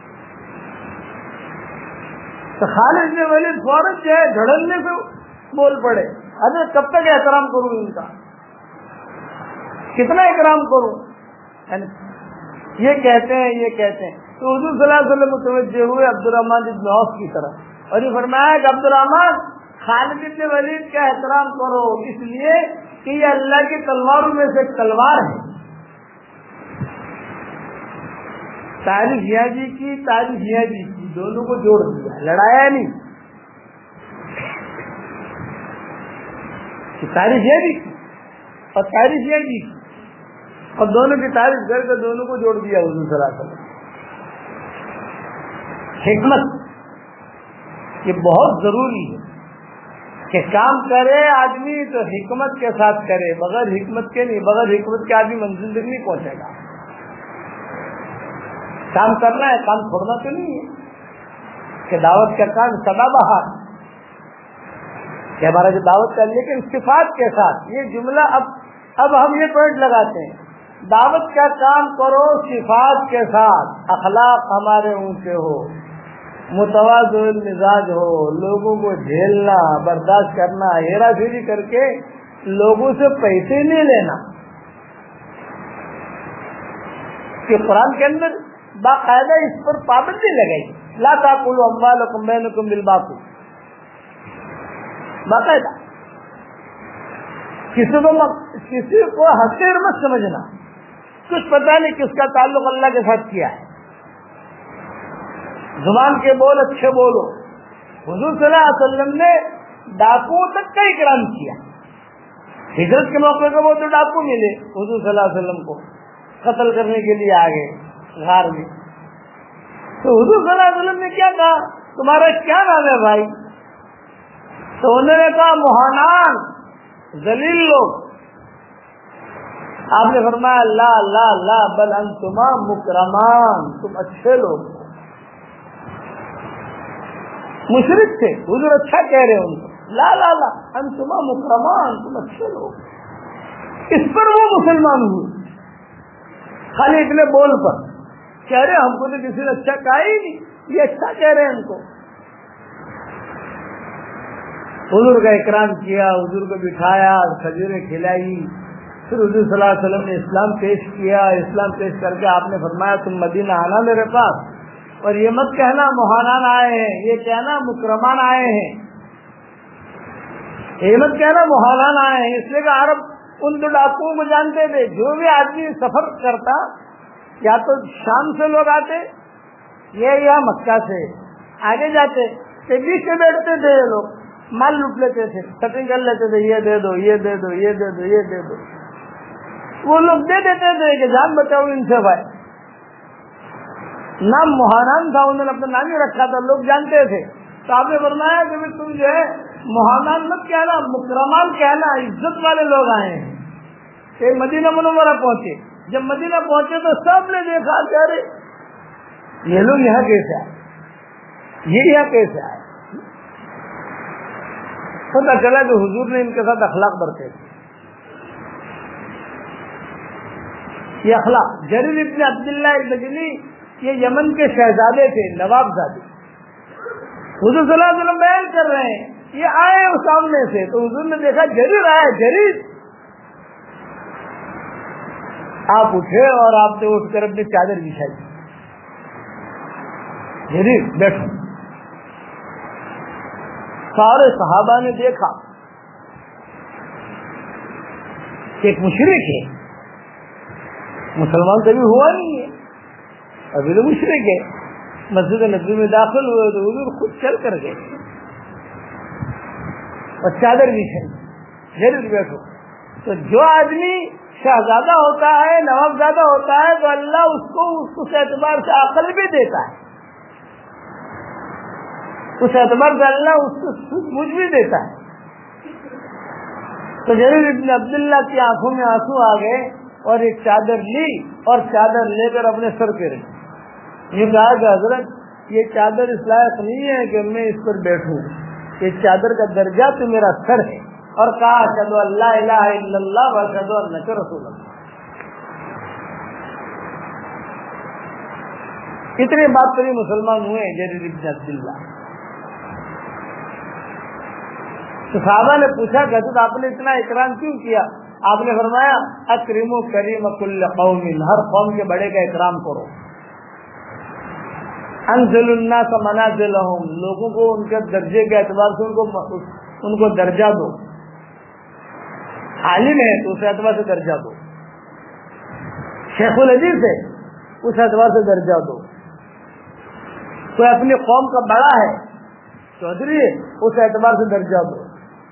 تو خالد بن ولید فوراً جو ہے دھڑلنے سے بول پڑے، حضرت کب تک احترام کروں ان کا، کتنا اکرام کروں. یہ کہتے ہیں یہ کہتے ہیں تو حضور صلی اللہ علیہ وسلم متوجہ ہوئے عبد الرحمن بن عوف کی طرف اور یہ فرمایا کہ عبد الرحمن خالد بن ولید کا احترام کرو، اس لیے کہ یہ اللہ کی تلواروں میں سے تلوار ہے. تاریخ یہ جی کی تاریخ یہ جی کی دونوں کو جوڑ دیا، لڑایا نہیں. تاریخ یہ جی اور تاریخ یہ جی اور دونوں کی تعریف کر کے دونوں کو جوڑ دیا حضور صلی اللہ علیہ وسلم. حکمت یہ بہت ضروری ہے کہ کام کرے آدمی تو حکمت کے ساتھ کرے، بغیر حکمت کے نہیں. بغیر حکمت کے آدمی منزل تک نہیں پہنچے گا. کام کرنا ہے، کام چھوڑنا تو نہیں ہے کہ دعوت کا کام سدا بہار کہ ہمارا جو دعوت کا، لیکن صفات کے ساتھ. یہ جملہ اب اب ہم یہ پوائنٹ لگاتے ہیں، دعوت کا کام کرو صفات کے ساتھ، اخلاق ہمارے اونچے ہو، متواضع مزاج ہو، لوگوں کو جھیلنا برداشت کرنا، ہیرا پھیری کر کے لوگوں سے پیسے نہیں لینا. کہ قرآن کے اندر باقاعدہ اس پر پابندی لگائی، لا تاکلوا اموالکم بینکم بالباطل. باقاعدہ کسی کو کسی کو حقیر مت سمجھنا، کچھ پتہ نہیں کس کا تعلق اللہ کے ساتھ کیا ہے. زبان کے بول اچھے بولو. حضور صلی اللہ علیہ وسلم نے ڈاکوؤں تک کا اکرام کیا. ہجرت کے موقع پہ وہ تو ڈاکو ملے حضور صلی اللہ علیہ وسلم کو قتل کرنے کے لیے آگے غار میں. تو حضور صلی اللہ علیہ وسلم نے کیا کہا، تمہارا کیا نام ہے بھائی؟ تو انہوں نے کہا مہانان، ذلیل لوگ. آپ نے فرمایا لا لا لا بل انتما مکرمان، تم اچھے لوگ. مشرک تھے، حضور اچھا کہہ رہے ان کو، لا لا لا انتما مکرمان، تم اچھے لوگ. اس پر وہ مسلمان ہوئے خالی اتنے بول پر. کہہ رہے ہم کو تو کسی نے اچھا کہا ہی نہیں، یہ اچھا کہہ رہے ہیں ان کو. حضور کا اکرام کیا، حضور کو بٹھایا، کھجوریں کھلائی. پھر حضور صلی اللہ علیہ وسلم نے اسلام پیش کیا. اسلام پیش کر کے آپ نے فرمایا تم مدینہ آنا میرے پاس، اور یہ مت کہنا مہانان آئے ہیں، یہ کہنا مکرمان آئے ہیں. یہ مت کہنا مہانان آئے ہیں، اس لیے کہ عرب ان دو ڈاکوؤں کو جانتے تھے. جو بھی آدمی سفر کرتا، یا تو شام سے لوگ آتے یہ یا مکہ سے آگے جاتے، بیچ میں بیٹھتے تھے یہ لوگ، مال لوٹ لیتے تھے، سیٹنگ کر لیتے تھے، یہ دے دو یہ دے دو یہ دے دو یہ دے دو. وہ لوگ دے دیتے تھے کہ جان بچاؤ ان سے بھائی. نام مہانان تھا، انہوں نے اپنا نام ہی رکھا تھا، لوگ جانتے تھے. تو آپ نے فرمایا کہ تم جو ہے مہانان مت کہنا، مکرمان کہنا، عزت والے لوگ آئے ہیں. کہ مدینہ منورہ پہنچے. جب مدینہ پہنچے تو سب نے دیکھا کہ ارے یہ لوگ یہاں کیسے آئے، یہ یہاں کیسے آئے. پتا چلا کہ حضور نے ان کے ساتھ اخلاق برتے تھے. یہ اخلاق. جریر ابن عبداللہ البجلی یہ یمن کے شہزادے تھے، نواب زادے. حضور صلی اللہ علیہ وسلم بیان کر رہے ہیں، یہ آئے اس سامنے سے تو حضور نے دیکھا جریر آئے. جریر آپ اٹھے اور آپ نے اٹھ کر اپنی چادر بچھائی. جریر بیٹھو. سارے صحابہ نے دیکھا کہ ایک مشرک ہے، مسلمان کبھی ہوا نہیں ہے، ابھی تو مشرک ہے. مسجد نبوی میں داخل ہوئے تو حضور خود چل کر گئے اور چادر بچھائی. جریر بیٹھو. تو جو آدمی شہزادہ ہوتا ہے، نواب زادہ ہوتا ہے، تو اللہ اس کو اس اعتبار سے عقل بھی دیتا ہے، اس اعتبار سے اللہ اس کو سوجھ بوجھ بھی دیتا ہے. تو جریر ابن عبداللہ کی آنکھوں میں آنسو آ گئے اور ایک چادر لی اور چادر لے کر اپنے سر پہ رکھی. یہ کہا کہ حضرت یہ چادر اس لائق نہیں ہے کہ میں اس پر بیٹھوں، یہ چادر کا درجہ تو میرا سر ہے. اور کہا اشہد ان لا الہ الا اللہ و اشہد انک رسول اللہ. اتنے بات پر مسلمان ہوئے جریر بن عبداللہ. تو صحابہ نے پوچھا کہ حضرت آپ نے اتنا اکرام کیوں کیا؟ آپ نے فرمایا اکرموا کریم کل قوم، ہر قوم کے بڑے کا اکرام کرو. انزل الناس منازلہم، لوگوں کو ان کے درجے کے اعتبار سے ان کو ان کو درجہ دو. عالم ہے تو اس اعتبار سے درجہ دو، شیخ الحدیث ہے اس اعتبار سے درجہ دو، کوئی اپنی قوم کا بڑا ہے چودھری ہے اس اعتبار سے درجہ دو.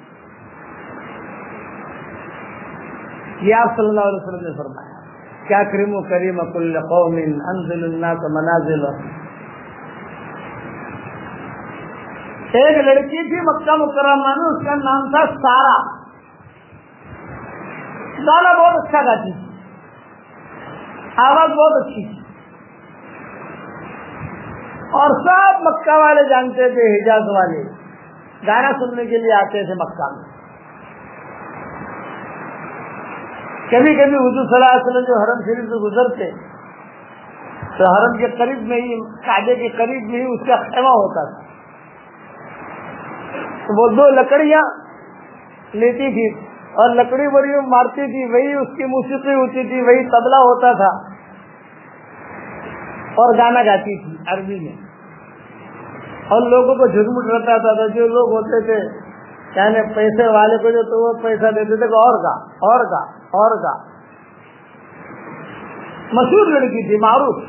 یہ آپ صلی اللہ علیہ وسلم نے فرمایا کیا کریم و کریم کل قوم انزل الناس منازلہم. ایک لڑکی تھی مکہ مکرمہ میں، اس کا نام تھا سارا. گانا بہت اچھا گاتی تھی، آواز بہت اچھی تھی، اور سب مکہ والے جانتے تھے، حجاز والے گانا سننے کے لیے آتے تھے مکہ میں. کبھی کبھی حضور صلی اللہ علیہ وسلم جو حرم شریف سے گزرتے تو حرم کے قریب میں ہی، کعبے کے قریب میں ہی اس کا خیمہ ہوتا تھا. تو وہ دو لکڑیاں لیتی تھی اور لکڑی بڑی مارتی تھی، وہی اس کی موسیقی ہوتی تھی، وہی طبلہ ہوتا تھا اور گانا گاتی تھی عربی میں. اور لوگوں کو جھرمٹ رہتا تھا. جو لوگ ہوتے تھے یعنی پیسے والے کو جو تو وہ پیسہ دیتے تھے کہ اور گا اور گا اور گا. مشہور لڑکی تھی، معروف.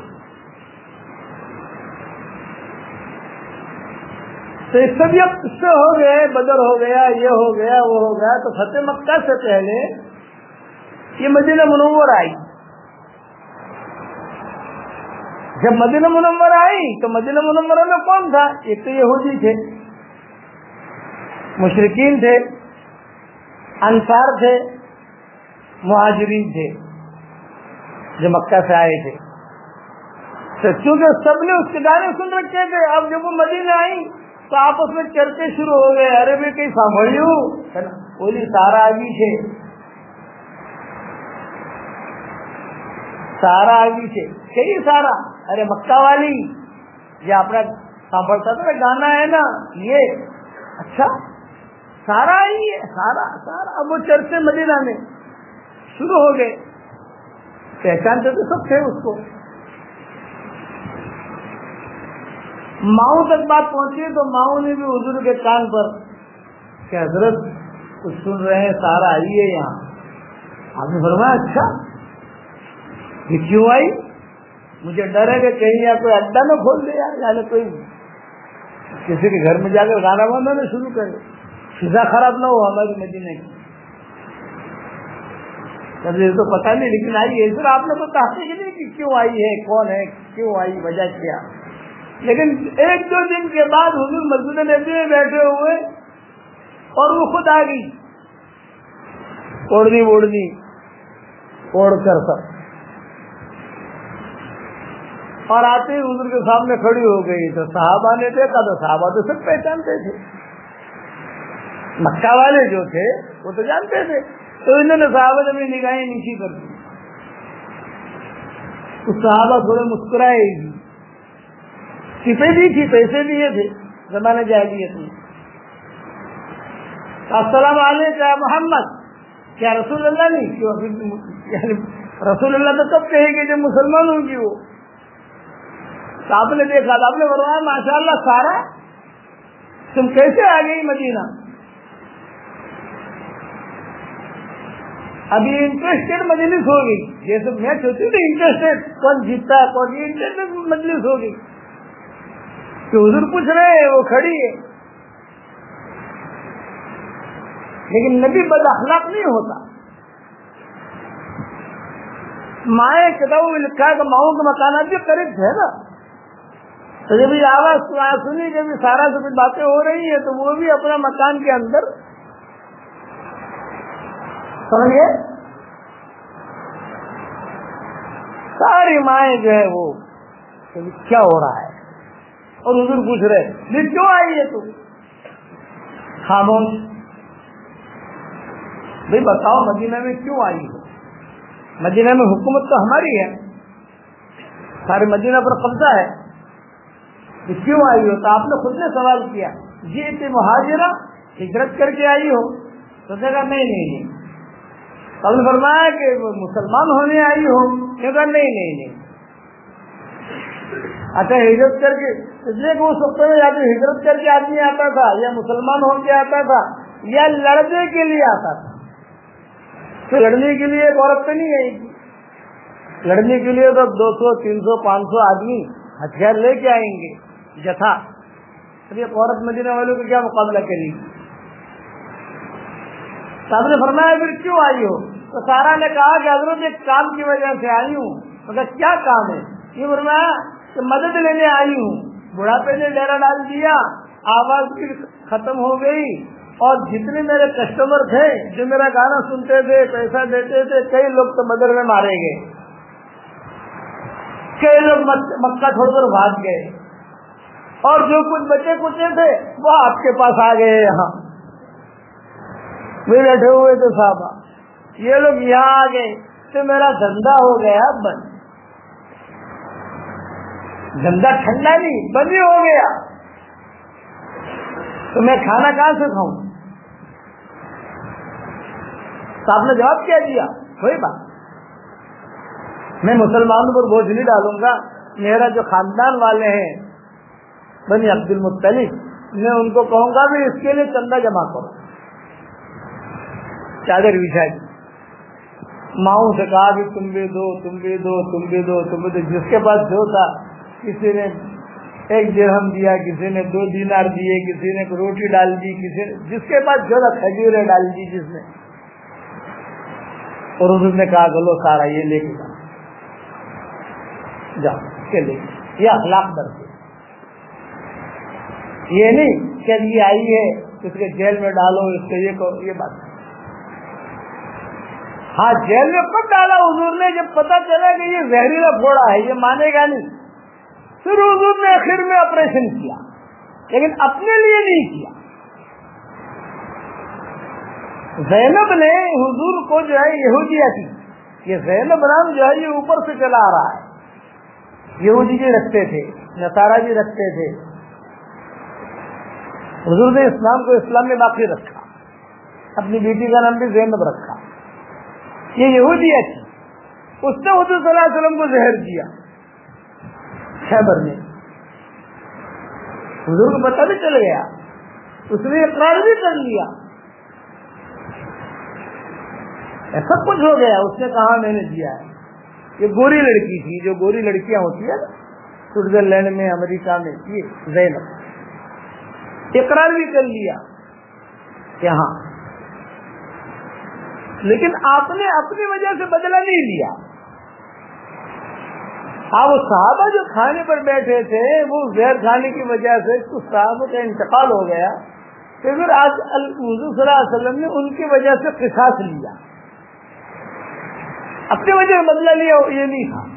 تو اس سے بھی اب اس سے ہو گئے، بدر ہو گیا، یہ ہو گیا، وہ ہو گیا. تو فتح مکہ سے پہلے یہ مدینہ منورہ آئی. جب مدینہ منورہ آئی تو مدینہ منورہ میں کون تھا؟ ایک تو یہودی تھے، مشرکین تھے، انصار تھے، مہاجرین تھے جو مکہ سے آئے تھے. تو چونکہ سب نے اس کے گانے سن رکھے تھے، اب جب وہ مدینہ آئی تو آپس میں چرچے شروع ہو گئے. ارے میں کہیں سنبھلیو بولی سارا آگی تھے، سارا آگی تھے کئی سارا. ارے مکہ والی یہ اپنا سنبھلتا تھا گانا ہے نا یہ، اچھا سارا آئی ہے، سارا سارا. اب وہ چرچے مدینہ میں شروع ہو گئے. پہچانتے تو سب تھے اس کو. ماؤں تک بات پہنچی تو ماؤں نے بھی حضور کے کان پر کہ حضرت کچھ سن رہے ہیں، سارا آئی ہے یہاں. آپ نے فرمایا اچھا یہ کیوں آئی؟ مجھے ڈر ہے کہ کہیں یا کوئی اڈا نہ کھول دے یار، یعنی کوئی کسی کے گھر میں جا کر گانا بانا نہ شروع کرے، فضا خراب نہ ہو ہماری مدینے کی. یہ تو پتہ نہیں، لیکن آئی ہے. سر آپ نے تو تحقیق نہیں کہ کیوں آئی ہے، کون ہے، کیوں آئی، وجہ کیا. لیکن ایک دو دن کے بعد حضور مسجد نبی میں بیٹھے ہوئے اور وہ خود آ گئی، اوڑھنی اوڑھنی اوڑھ کر سب، اور آتے ہی حضور کے سامنے کھڑی ہو گئی. تو صحابہ نے دیکھا تو صحابہ تو سب پہچانتے تھے، مکہ والے جو تھے وہ تو جانتے تھے. تو انہوں نے صحابہ نے اپنی نگاہیں نیچی کر دی. تو صحابہ تھوڑے مسکرائے گی، سپے بھی تھی، پیسے بھی یہ تھے زمانے جاہلیت میں. السلام علیکم یا محمد، کیا رسول اللہ نہیں؟ کیوں یعنی رسول اللہ تو کب کہے گی جب مسلمان ہوں گی وہ. تو آپ نے دیکھا تو آپ نے فرمایا ماشاء اللہ سارا تم کیسے آ گئی مدینہ؟ ابھی انٹرسٹیڈ مجلس ہوگی، جیسے میچ ہوتی ہے انٹرسٹیڈ، کون جیتتا ہے کون، یہ انٹرسٹیڈ مجلس ہوگی کہ حضور پوچھ رہے ہیں وہ کھڑی ہے. لیکن نبی بد اخلاق نہیں ہوتا. مائیں کتابوں میں لکھا ہے کہ ماؤں کے مکانات بھی قریب تھے نا. تو جب یہ آواز سنی کہ سارا سے کچھ باتیں ہو رہی ہیں تو وہ بھی اپنا مکان کے اندر، سمجھے، ساری مائیں جو ہے وہ کیا ہو رہا ہے. اور حضور پوچھ رہے پھر کیوں آئی ہے تو خاموش. بھائی بتاؤ مدینہ میں کیوں آئی ہو؟ مدینہ میں حکومت تو ہماری ہے، سارے مدینہ پر قبضہ ہے، کیوں آئی ہو؟ تو آپ نے خود نے سوال کیا، جئت مہاجرہ، ہجرت کر کے آئی ہو؟ تو کہا نہیں نہیں نہیں۔ تو آپ نے فرمایا کہ مسلمان ہونے آئی ہو؟ کہا نہیں نہیں نہیں۔ اچھا ہجرت کر کے، اس لیے کہ اس وقت میں یا تو ہجرت کر کے آدمی آتا تھا، یا مسلمان ہو کے آتا تھا، یا لڑنے کے لیے آتا تھا۔ تو لڑنے کے لیے ایک عورت پہ نہیں آئے گی، لڑنے کے لیے تو دو سو تین سو پانچ سو آدمی ہتھیار لے کے آئیں گے جتھا، ایک عورت مدینہ والوں کو کیا مقابلہ کرے گی؟ صاحب نے فرمایا پھر کیوں آئی ہو؟ تو سارا نے کہا کہ حضرت ایک کام کی وجہ سے آئی ہوں۔ مگر کیا کام ہے؟ یہ فرمایا کہ مدد لینے آئی ہوں، بڑھاپے نے ڈیرا ڈال دیا، آواز بھی ختم ہو گئی، اور جتنے میرے کسٹمر تھے جو میرا گانا سنتے تھے، پیسہ دیتے تھے، کئی لوگ تو بدر میں مارے گئے، کئی لوگ مکہ چھوڑ کر بھاگ گئے، اور جو کچھ بچے کچے تھے وہ آپ کے پاس آ گئے، یہاں وہ بیٹھے ہوئے تھے صحابہ، یہ لوگ یہاں آ گئے، تو میرا دھندا ہو گیا بند، دھندا ٹھنڈا نہیں بند ہی ہو گیا، تو میں کھانا کہاں سے کھاؤں؟ تو آپ نے جواب کیا دیا؟ وہی بات، میں مسلمانوں پر بوجھ نہیں ڈالوں گا، میرا جو خاندان والے ہیں بنی عبد المطلب، میں ان کو کہوں گا بھی اس کے لیے چندہ جمع کرو، چادر بچھا دی، ماؤں سے کہا کہ تم بھی دو تم بھی دو تم بھی دو تم بھی دو، جس کے پاس جو تھا، کسی نے ایک درہم دیا، کسی نے دو دینار دیے، کسی نے روٹی ڈال دی، کسی نے جس کے پاس جو تھا کھجوریں ڈال دی جس نے، اور حضور نے کہا کہ لو سارا یہ لے کے جاؤ، جاؤ کے لے، یہ اخلاق درد، یہ نہیں کہ یہ آئی ہے اس کے جیل میں ڈالو، اس کے یہ کو، یہ بات ہاں جیل میں کب ڈالا حضور نے؟ جب پتا چلا کہ یہ زہریلا پھوڑا ہے، یہ مانے گا نہیں، پھر حضور نے آخر میں آپریشن کیا، لیکن اپنے لیے نہیں کیا۔ زینب نے حضور کو جو ہے یہودیہ تھی، یہ زینب نام جو ہے یہ اوپر سے چلا آ رہا ہے، یہودی بھی رکھتے تھے، نصارہ بھی رکھتے تھے، حضور نے اسلام کو اسلام میں باقی رکھا، اپنی بیٹی کا نام بھی زینب رکھا، یہ یہودیہ تھی، اس نے حضور صلی اللہ علیہ وسلم کو زہر دیا خیبر میں، حضور کو پتہ بھی چل گیا، اس نے اقرار بھی کر لیا، ایسا کچھ ہو گیا، اس نے کہا میں نے دیا ہے۔ یہ گوری لڑکی تھی، جو گوری لڑکیاں ہوتی ہیں سوئٹزرلینڈ میں، امریکہ میں، یہ زینب اقرار بھی کر لیا یہاں، لیکن آپ نے اپنی وجہ سے بدلہ نہیں لیا۔ اب صحابہ جو کھانے پر بیٹھے تھے وہ زہر کھانے کی وجہ سے کچھ صحابہ کا انتقال ہو گیا، پھر آج حضور صلی اللہ علیہ وسلم نے ان کی وجہ سے قصاص لیا، اپنی وجہ سے بدلہ لیا، یہ نہیں تھا۔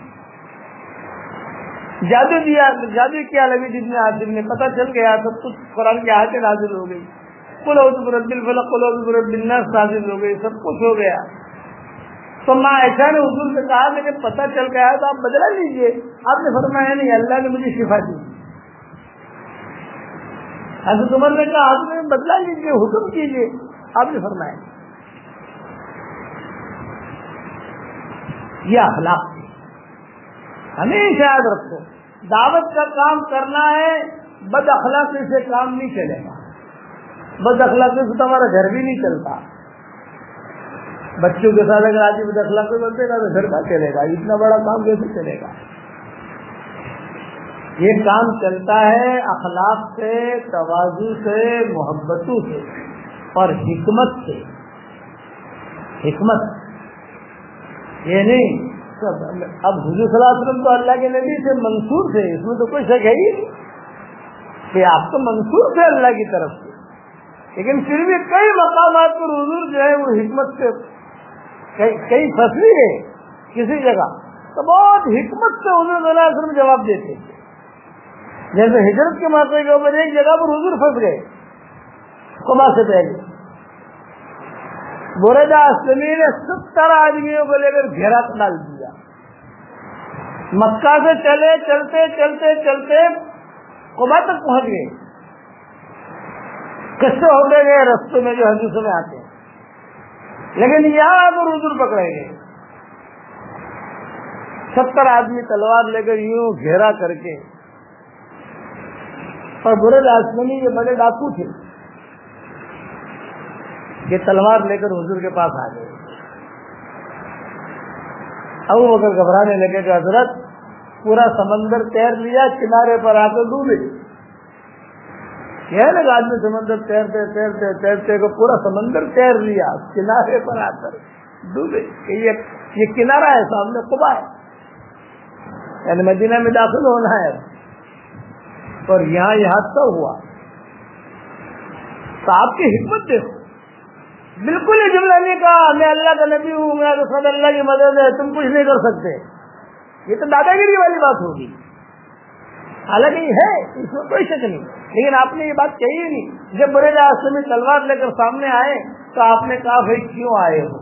جادو دیا، جادو کیا لبید ابن عاصم نے، پتہ چل گیا، سب کچھ قرآن کی آیتیں نازل ہو گئی، قل اعوذ برب الفلق قل اعوذ برب الناس نازل ہو گئی، سب کچھ ہو گیا۔ تو ماں عائشہ نے حضور سے کہا لیکن پتہ چل گیا تو آپ بدلا لیجئے، آپ نے فرمایا نہیں، اللہ نے مجھے شفا دی۔ حضرت عمر نے کہا آپ نے بدلا لیجئے، حکم کیجئے، آپ نے فرمایا۔ یہ اخلاق ہے، ہمیشہ یاد رکھو، دعوت کا کام کرنا ہے، بد اخلاقی سے کام نہیں چلے گا، بد اخلاقی سے تمہارا گھر بھی نہیں چلتا، بچوں کے ساتھ اگر آدمی بد اخلاقی بنتے گا تو گھر کا چلے گا، اتنا بڑا کام کیسے چلے گا؟ یہ کام چلتا ہے اخلاق سے، تواضع سے، محبتوں سے اور حکمت سے، حکمت یہ نہیں سب۔ اب حضور صلی اللہ علیہ وسلم تو اللہ کے نبی سے منصور تھے، اس میں تو کوئی شک ہے ہی نہیں کہ آپ تو منصور تھے اللہ کی طرف سے، لیکن پھر بھی کئی مقامات پر حضور جو ہے وہ حکمت سے کئی پھنسی گئے کسی جگہ تو بہت حکمت سے حضور صلی اللہ علیہ وسلم جواب دیتے تھے۔ جیسے ہجرت کے موقع کے اوپر ایک جگہ پر حضور پھنس گئے قبا سے پہلے، बुरैदा असलमी ने सत्तर आदमियों को लेकर घेरा डाल दिया। मक्का से चले चलते चलते चलते कुबा तक पहुंच गए। किस्से होते गए रस्तों में जो हदीसों में आते हैं, लेकिन यहाँ पर हुजूर पकड़े गए। सत्तर आदमी तलवार लेकर यूं घेरा करके, और बुरैदा असलमी ये बड़े डाकू थे, ये तलवार लेकर हुजूर के पास आ गए। अबू बकर घबराने लगे कि हजरत पूरा समंदर तैर लिया, किनारे पर आकर डूबे। यह ना आदमी समंदर तैरते तैरते तैरते को पूरा समंदर तैर लिया, किनारे पर आकर डूबे। ये ये किनारा है, सामने कुबा है, यानी मदीना में दाखिल होना है। और यहाँ ये हादसा हुआ। तो आपकी हिम्मत देखो, बिल्कुल ये जुमला नहीं कहा मैं अल्लाह का नबी हूँ, मैं तो सब अल्लाह की मदद है, तुम कुछ नहीं कर सकते। ये तो दादागिरी वाली बात होगी। हालांकि है, इसमें कोई शक नहीं, लेकिन आपने ये बात कही ही नहीं। जब बुरैदा असलमी तलवार लेकर सामने आए तो आपने कहा भाई क्यों आए हो?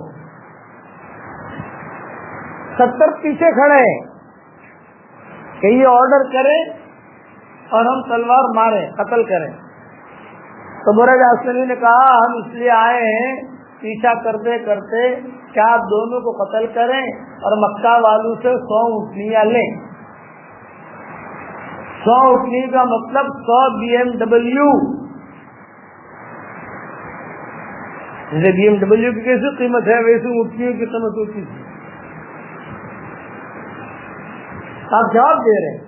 सत्तर पीछे खड़े हैं कि ये ऑर्डर करें और हम तलवार मारें, कत्ल करें। तो बुरैदा असलमी ने कहा हम इसलिए आए हैं पीछा करते करते क्या आप दोनों को कत्ल करें और मक्का वालों से सौ ऊँटनियां लें। सौ ऊँटनी का मतलब सौ बी एम डब्ल्यू। जैसे बी एम डब्ल्यू की कैसी कीमत है, वैसे ऊँटनियों की कीमत होती है। आप जवाब दे रहे हैं,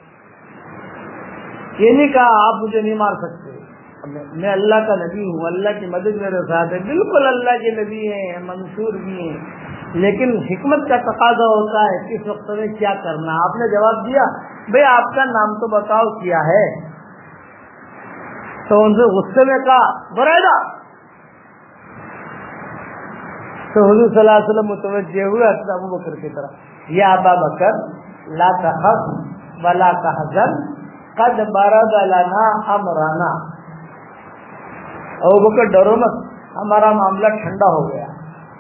ये नहीं कहा आप मुझे नहीं मार सकते, मैं अल्लाह का नबी हूँ, अल्लाह की मदद मेरे साथ है। बिल्कुल अल्लाह के नबी हैं, मंसूर भी हैं, लेकिन हिकमत का तकाजा होता है किस वक्त में क्या करना। आपने जवाब दिया भाई आपका नाम तो बताओ क्या है। तो उनसे गुस्से में कहा बुरैदा। तो हुजूर सल्लल्लाहु अलैहि वसल्लम मुतवज्जे हुए अबू बकर की तरफ, या अबा बकर ला तखफ वला तहज़न कद बरद लना अमरना। अबू बकर डरो मत, हमारा मामला ठंडा हो गया।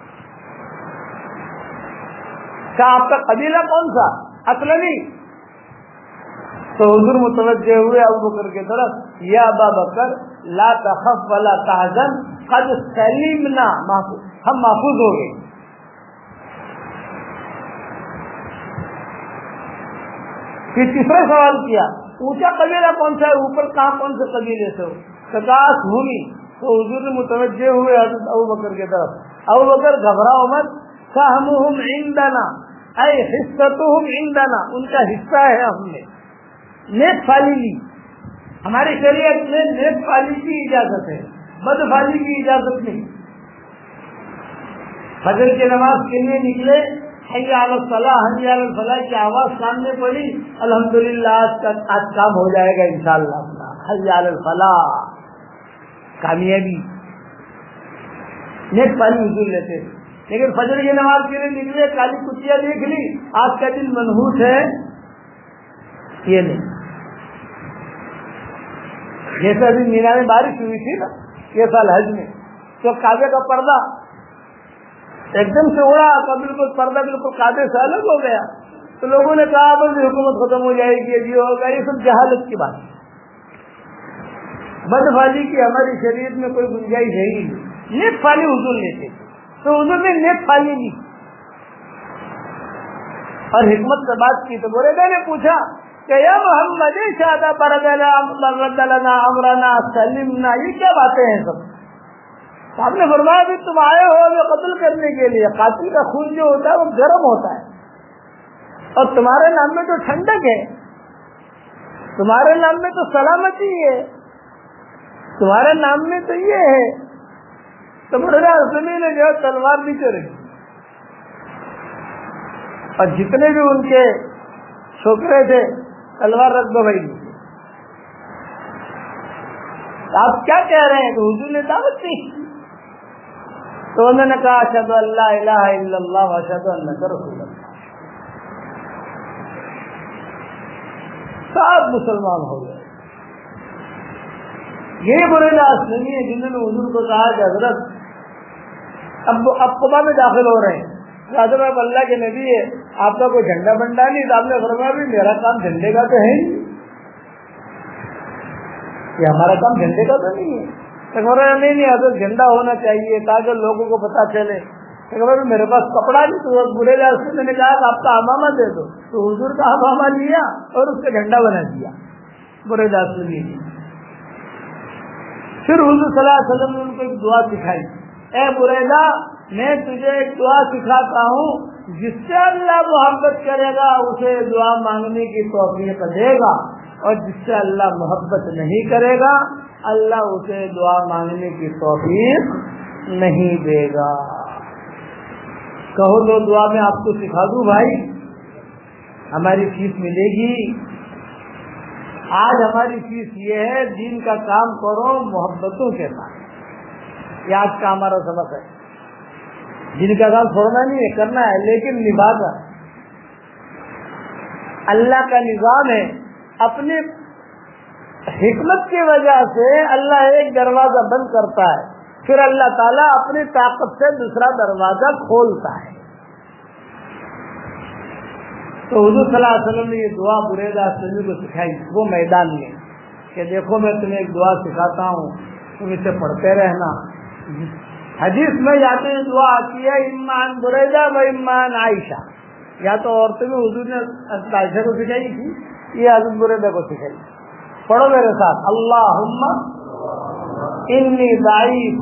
क्या आपका कबीला कौन सा? असलमी। तो हुजूर मुतवज्जे हुए अबू बकर की तरफ, या अबा बकर ला तखफ वला तहज़न कद सलीमना, हम महफूज हो गए। फिर तीसरा सवाल किया ऊंचा कबीला कौन सा है, ऊपर कहाँ कौन से कबीले से हो? प्रकाश भूमि। तो हुजूर ने मुतवज्जे हुए हज़रत अबू बकर की तरफ, अबू बकर घबराओ मत, सहमुहुम इंदना ऐ हिस्सतुहुम इंदना, उनका हिस्सा है हमने। नेक फाली ली, हमारी शरीयत में नेक फाली की इजाजत है, बदफाली की इजाजत नहीं। फजर की नमाज के लिए निकले, हय्या अला सलाह हय्या अला फलाह की आवाज सामने पड़ी, अल्हम्दुलिल्लाह आज का आज काम हो जाएगा इंशाअल्लाह, अपना हय्या अला फलाह, कामयाबी। नेक पानी हुजूर लेते थे। लेकिन फजर की नमाज के लिए निकले, काली कुतिया देख ली, आज का दिन मनहूस है, ये नहीं। जैसा दिन मीना में बारिश हुई थी ना ये साल हज में, तो काबे का पर्दा एकदम से उड़ा, तो बिल्कुल पर्दा बिल्कुल काबे से अलग हो गया। तो लोगों ने कहा बस हुकूमत खत्म हो जाएगी, ये होगा, ये सब जहालत की बात। बदफाली की हमारी शरीयत में कोई गुंजाइश है ही नहीं। नेक फाली हुजूर लेते, तो हुजूर ने नेक फाली ली और हिकमत से बात की। तो बुरैदा ने पूछा कि या मोहम्मद शादा बरदलना अमरना सलिमना, ये क्या बातें हैं सब? तो आपने फरमाया भी तुम आए हो जो कत्ल करने के लिए, कातिल का खून जो होता है वो गर्म होता है, और तुम्हारे नाम में तो ठंडक है, तुम्हारे नाम में तो सलामती है, तुम्हारे नाम में तो ये है। तो बुरैदा असलमी ने जो तलवार नीचे रखी, और जितने भी उनके छोकरे थे तलवार रख दो भाई। आप क्या कह रहे हैं? तो हुजूर ने दावत दी। तो उन्होंने कहा अशहदु अल्ला इलाहा इल्लल्लाह व अशहदु अन्नका रसूलुल्लाह। सब मुसलमान हो गए। ये बुरैदा असलमी है जिन्होंने हुजूर को कहा कि हजरत اب اب قبا میں داخل ہو رہے ہیں، حضرت آپ اللہ کے نبی ہے، آپ کا کوئی جھنڈا بنڈا نہیں، تو آپ نے فرمایا بھی میرا کام جھنڈے کا تو ہے ہی، یہ ہمارا کام جھنڈے کا تو نہیں ہے۔ تو نہیں نہیں حضرت جھنڈا ہونا چاہیے تاکہ لوگوں کو پتا چلے۔ میرے پاس کپڑا نہیں، تو برے لحاظ سے میں نے کہا کہ آپ کا امامہ دے دو، تو حضور کا امامہ لیا اور اس کا جھنڈا بنا دیا، برے لحاظ سے نہیں۔ پھر حضور صلی اللہ علیہ وسلم نے ان کو ایک دعا سکھائی، اے بریدہ میں تجھے ایک دعا سکھاتا ہوں، جس سے اللہ محبت کرے گا اسے دعا مانگنے کی توفیق دے گا، اور جس سے اللہ محبت نہیں کرے گا اللہ اسے دعا مانگنے کی توفیق نہیں دے گا۔ کہو تو دعا میں آپ کو سکھا دوں بھائی، ہماری فیس ملے گی۔ آج ہماری فیس یہ ہے، دین کا کام کرو محبتوں کے ساتھ، یہ آج کا ہمارا سبق ہے۔ دین کا کام چھوڑنا نہیں ہے، کرنا ہے، لیکن نبھانا۔ اللہ کا نظام ہے، اپنی حکمت کی وجہ سے اللہ ایک دروازہ بند کرتا ہے، پھر اللہ تعالیٰ اپنی طاقت سے دوسرا دروازہ کھولتا ہے۔ تو حضور صلی اللہ علیہ وسلم نے یہ دعا بریدہ سنی کو سکھائی وہ میدان میں، کہ دیکھو میں تمہیں ایک دعا سکھاتا ہوں، تم اسے پڑھتے رہنا۔ حدیث میں یا تو یہ دعا آتی ہے امان بریدہ و امان عائشہ، یا تو عورتوں میں حضور نے عائشہ کو سکھائی تھی، یہ حضرت بریدہ کو سکھائی۔ پڑھو میرے ساتھ، اللہم انی ضعیف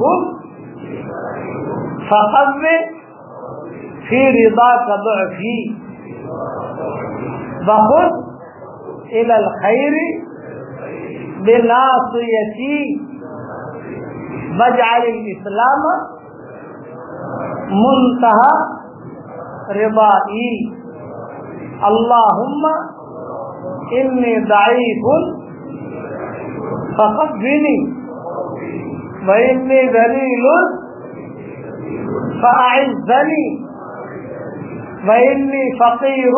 فخذ فی رضاک ضعفی وخذ الی الخیر بناصیتی واجعل الاسلام منتہی رضائی۔ اللہم انی ضعیف فخذنی وإني ذليل فأعزني وإني فقير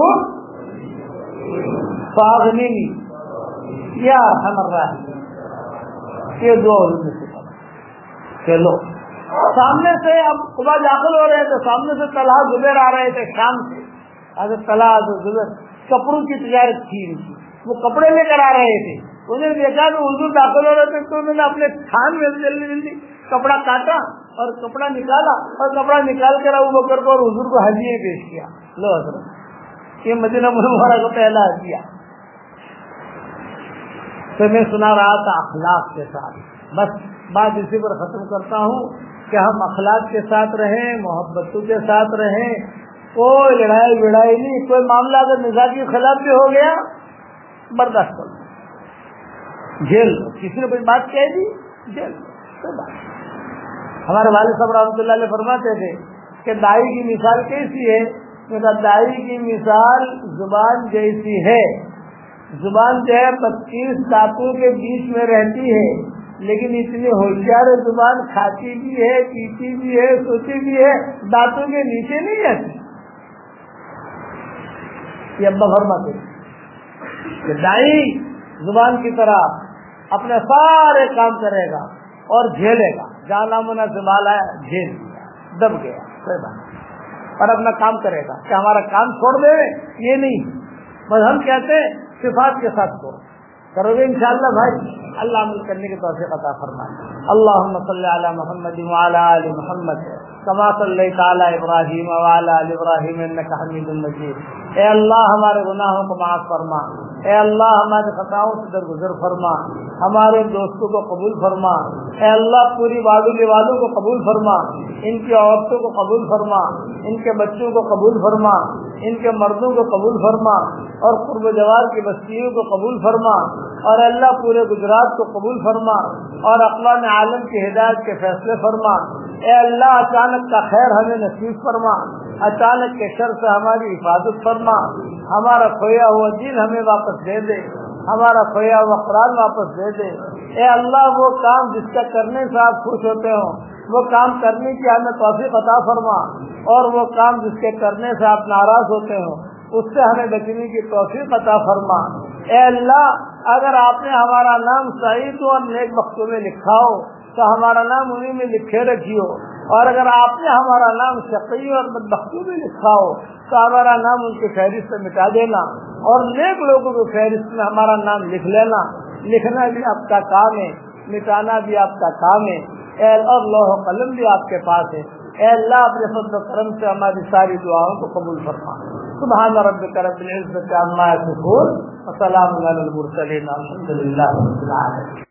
فأغنني یا ارحم الراحمین۔ یہ دعا حضور نے سکھائی۔ چلو سامنے سے اب قبا داخل ہو رہے تھے، سامنے سے طلحہ زبیر آ رہے تھے شام سے۔ حضرت طلحہ حضرت زبیر کپڑوں کی تجارت کی ہوئی، وہ کپڑے لے کر آ رہے تھے۔ انہوں نے دیکھا کہ حضور داخل ہو رہے تھے، تو انہوں نے اپنے تھان میں جلدی جلدی کپڑا کاٹا اور کپڑا نکالا، اور کپڑا نکال کر ابو بکر کو اور حضور کو ہدیہ پیش کیا۔ لو حضرت یہ مدینہ منورہ کا پہلا ہدیہ۔ تو میں سنا رہا تھا اخلاق کے ساتھ، بس بات اسی پر ختم کرتا ہوں کہ ہم اخلاق کے ساتھ رہیں، محبتوں کے ساتھ رہیں، کوئی لڑائی وڑائی نہیں، کوئی معاملہ اگر مزاج کے خلاف بھی ہو گیا برداشت کرو، جیل کسی نے کوئی بات کہہ دی جیل کوئی بات۔ ہمارے والد صاحب رحمۃ اللہ علیہ فرماتے تھے کہ دائی کی مثال کیسی ہے؟ دائی کی مثال زبان جیسی ہے، زبان جو ہے پچیس دانتوں کے بیچ میں رہتی ہے، لیکن اتنی ہوشیار زبان کھاتی بھی ہے، پیتی بھی ہے، سوتی بھی ہے، دانتوں کے نیچے نہیں رہتی۔ یہ ابا فرماتے کہ دائی زبان کی طرح اپنے سارے کام کرے گا اور جھیلے گا، جہاں نامنا زبال آیا جھیل لیا، دب گیا، کوئی بات نہیں، اور اپنا کام کرے گا کہ ہمارا کام چھوڑ دے، یہ نہیں، بس ہم کہتے ہیں صفات کے ساتھ کرو کرو گے انشاءاللہ بھائی، اللہ عمل کرنے کی توفیق عطا فرمائے۔ اللہم صلی علی محمد وعلی آل محمد کما صلیت علی ابراہیم وعلی آل ابراہیم انک حمید مجید۔ اے اللہ ہمارے گناہوں کو معاف فرما، اے اللہ ہمارے خطاؤں سے درگزر فرما، ہمارے دوستوں کو قبول فرما، اے اللہ پوری وادی والوں کو قبول فرما، ان کی عورتوں کو قبول فرما، ان کے بچوں کو قبول فرما، ان کے مردوں کو قبول فرما، اور قرب جوار کی بستیوں کو قبول فرما، اور اللہ پورے گجرات کو قبول فرما، اور اقوام عالم کی ہدایت کے فیصلے فرما۔ اے اللہ اچانک کا خیر ہمیں نصیب فرما، اچانک کے شر سے ہماری حفاظت فرما، ہمارا کھویا ہوا دین ہمیں واپس دے دے، ہمارا کھویا ہوا قرآن واپس دے دے۔ اے اللہ وہ کام جس کا کرنے سے آپ خوش ہوتے ہو وہ کام کرنے کی ہمیں توفیق عطا فرما، اور وہ کام جس کے کرنے سے آپ ناراض ہوتے ہو اس سے ہمیں بچنے کی توفیق عطا فرما۔ اے اللہ اگر آپ نے ہمارا نام سعید اور نیک بختوں میں لکھا ہو تو ہمارا نام انہیں میں لکھے رکھیو، اور اگر آپ نے ہمارا نام شقی اور بدبختی بھی لکھا ہو تو ہمارا نام ان کی فہرست سے مٹا دینا، اور نیک لوگوں کی فہرست میں ہمارا نام لکھ لینا۔ لکھنا بھی آپ کا کام ہے، مٹانا بھی آپ کا کام ہے، اے اور لوح و قلم بھی آپ کے پاس ہے۔ اے اللہ اپنے فضل و کرم سے ہماری ساری دعاؤں کو قبول فرما۔ سبحان ربک رب العزۃ عما یصفون وسلام علی المرسلین، الحمد للہ رب العالمین۔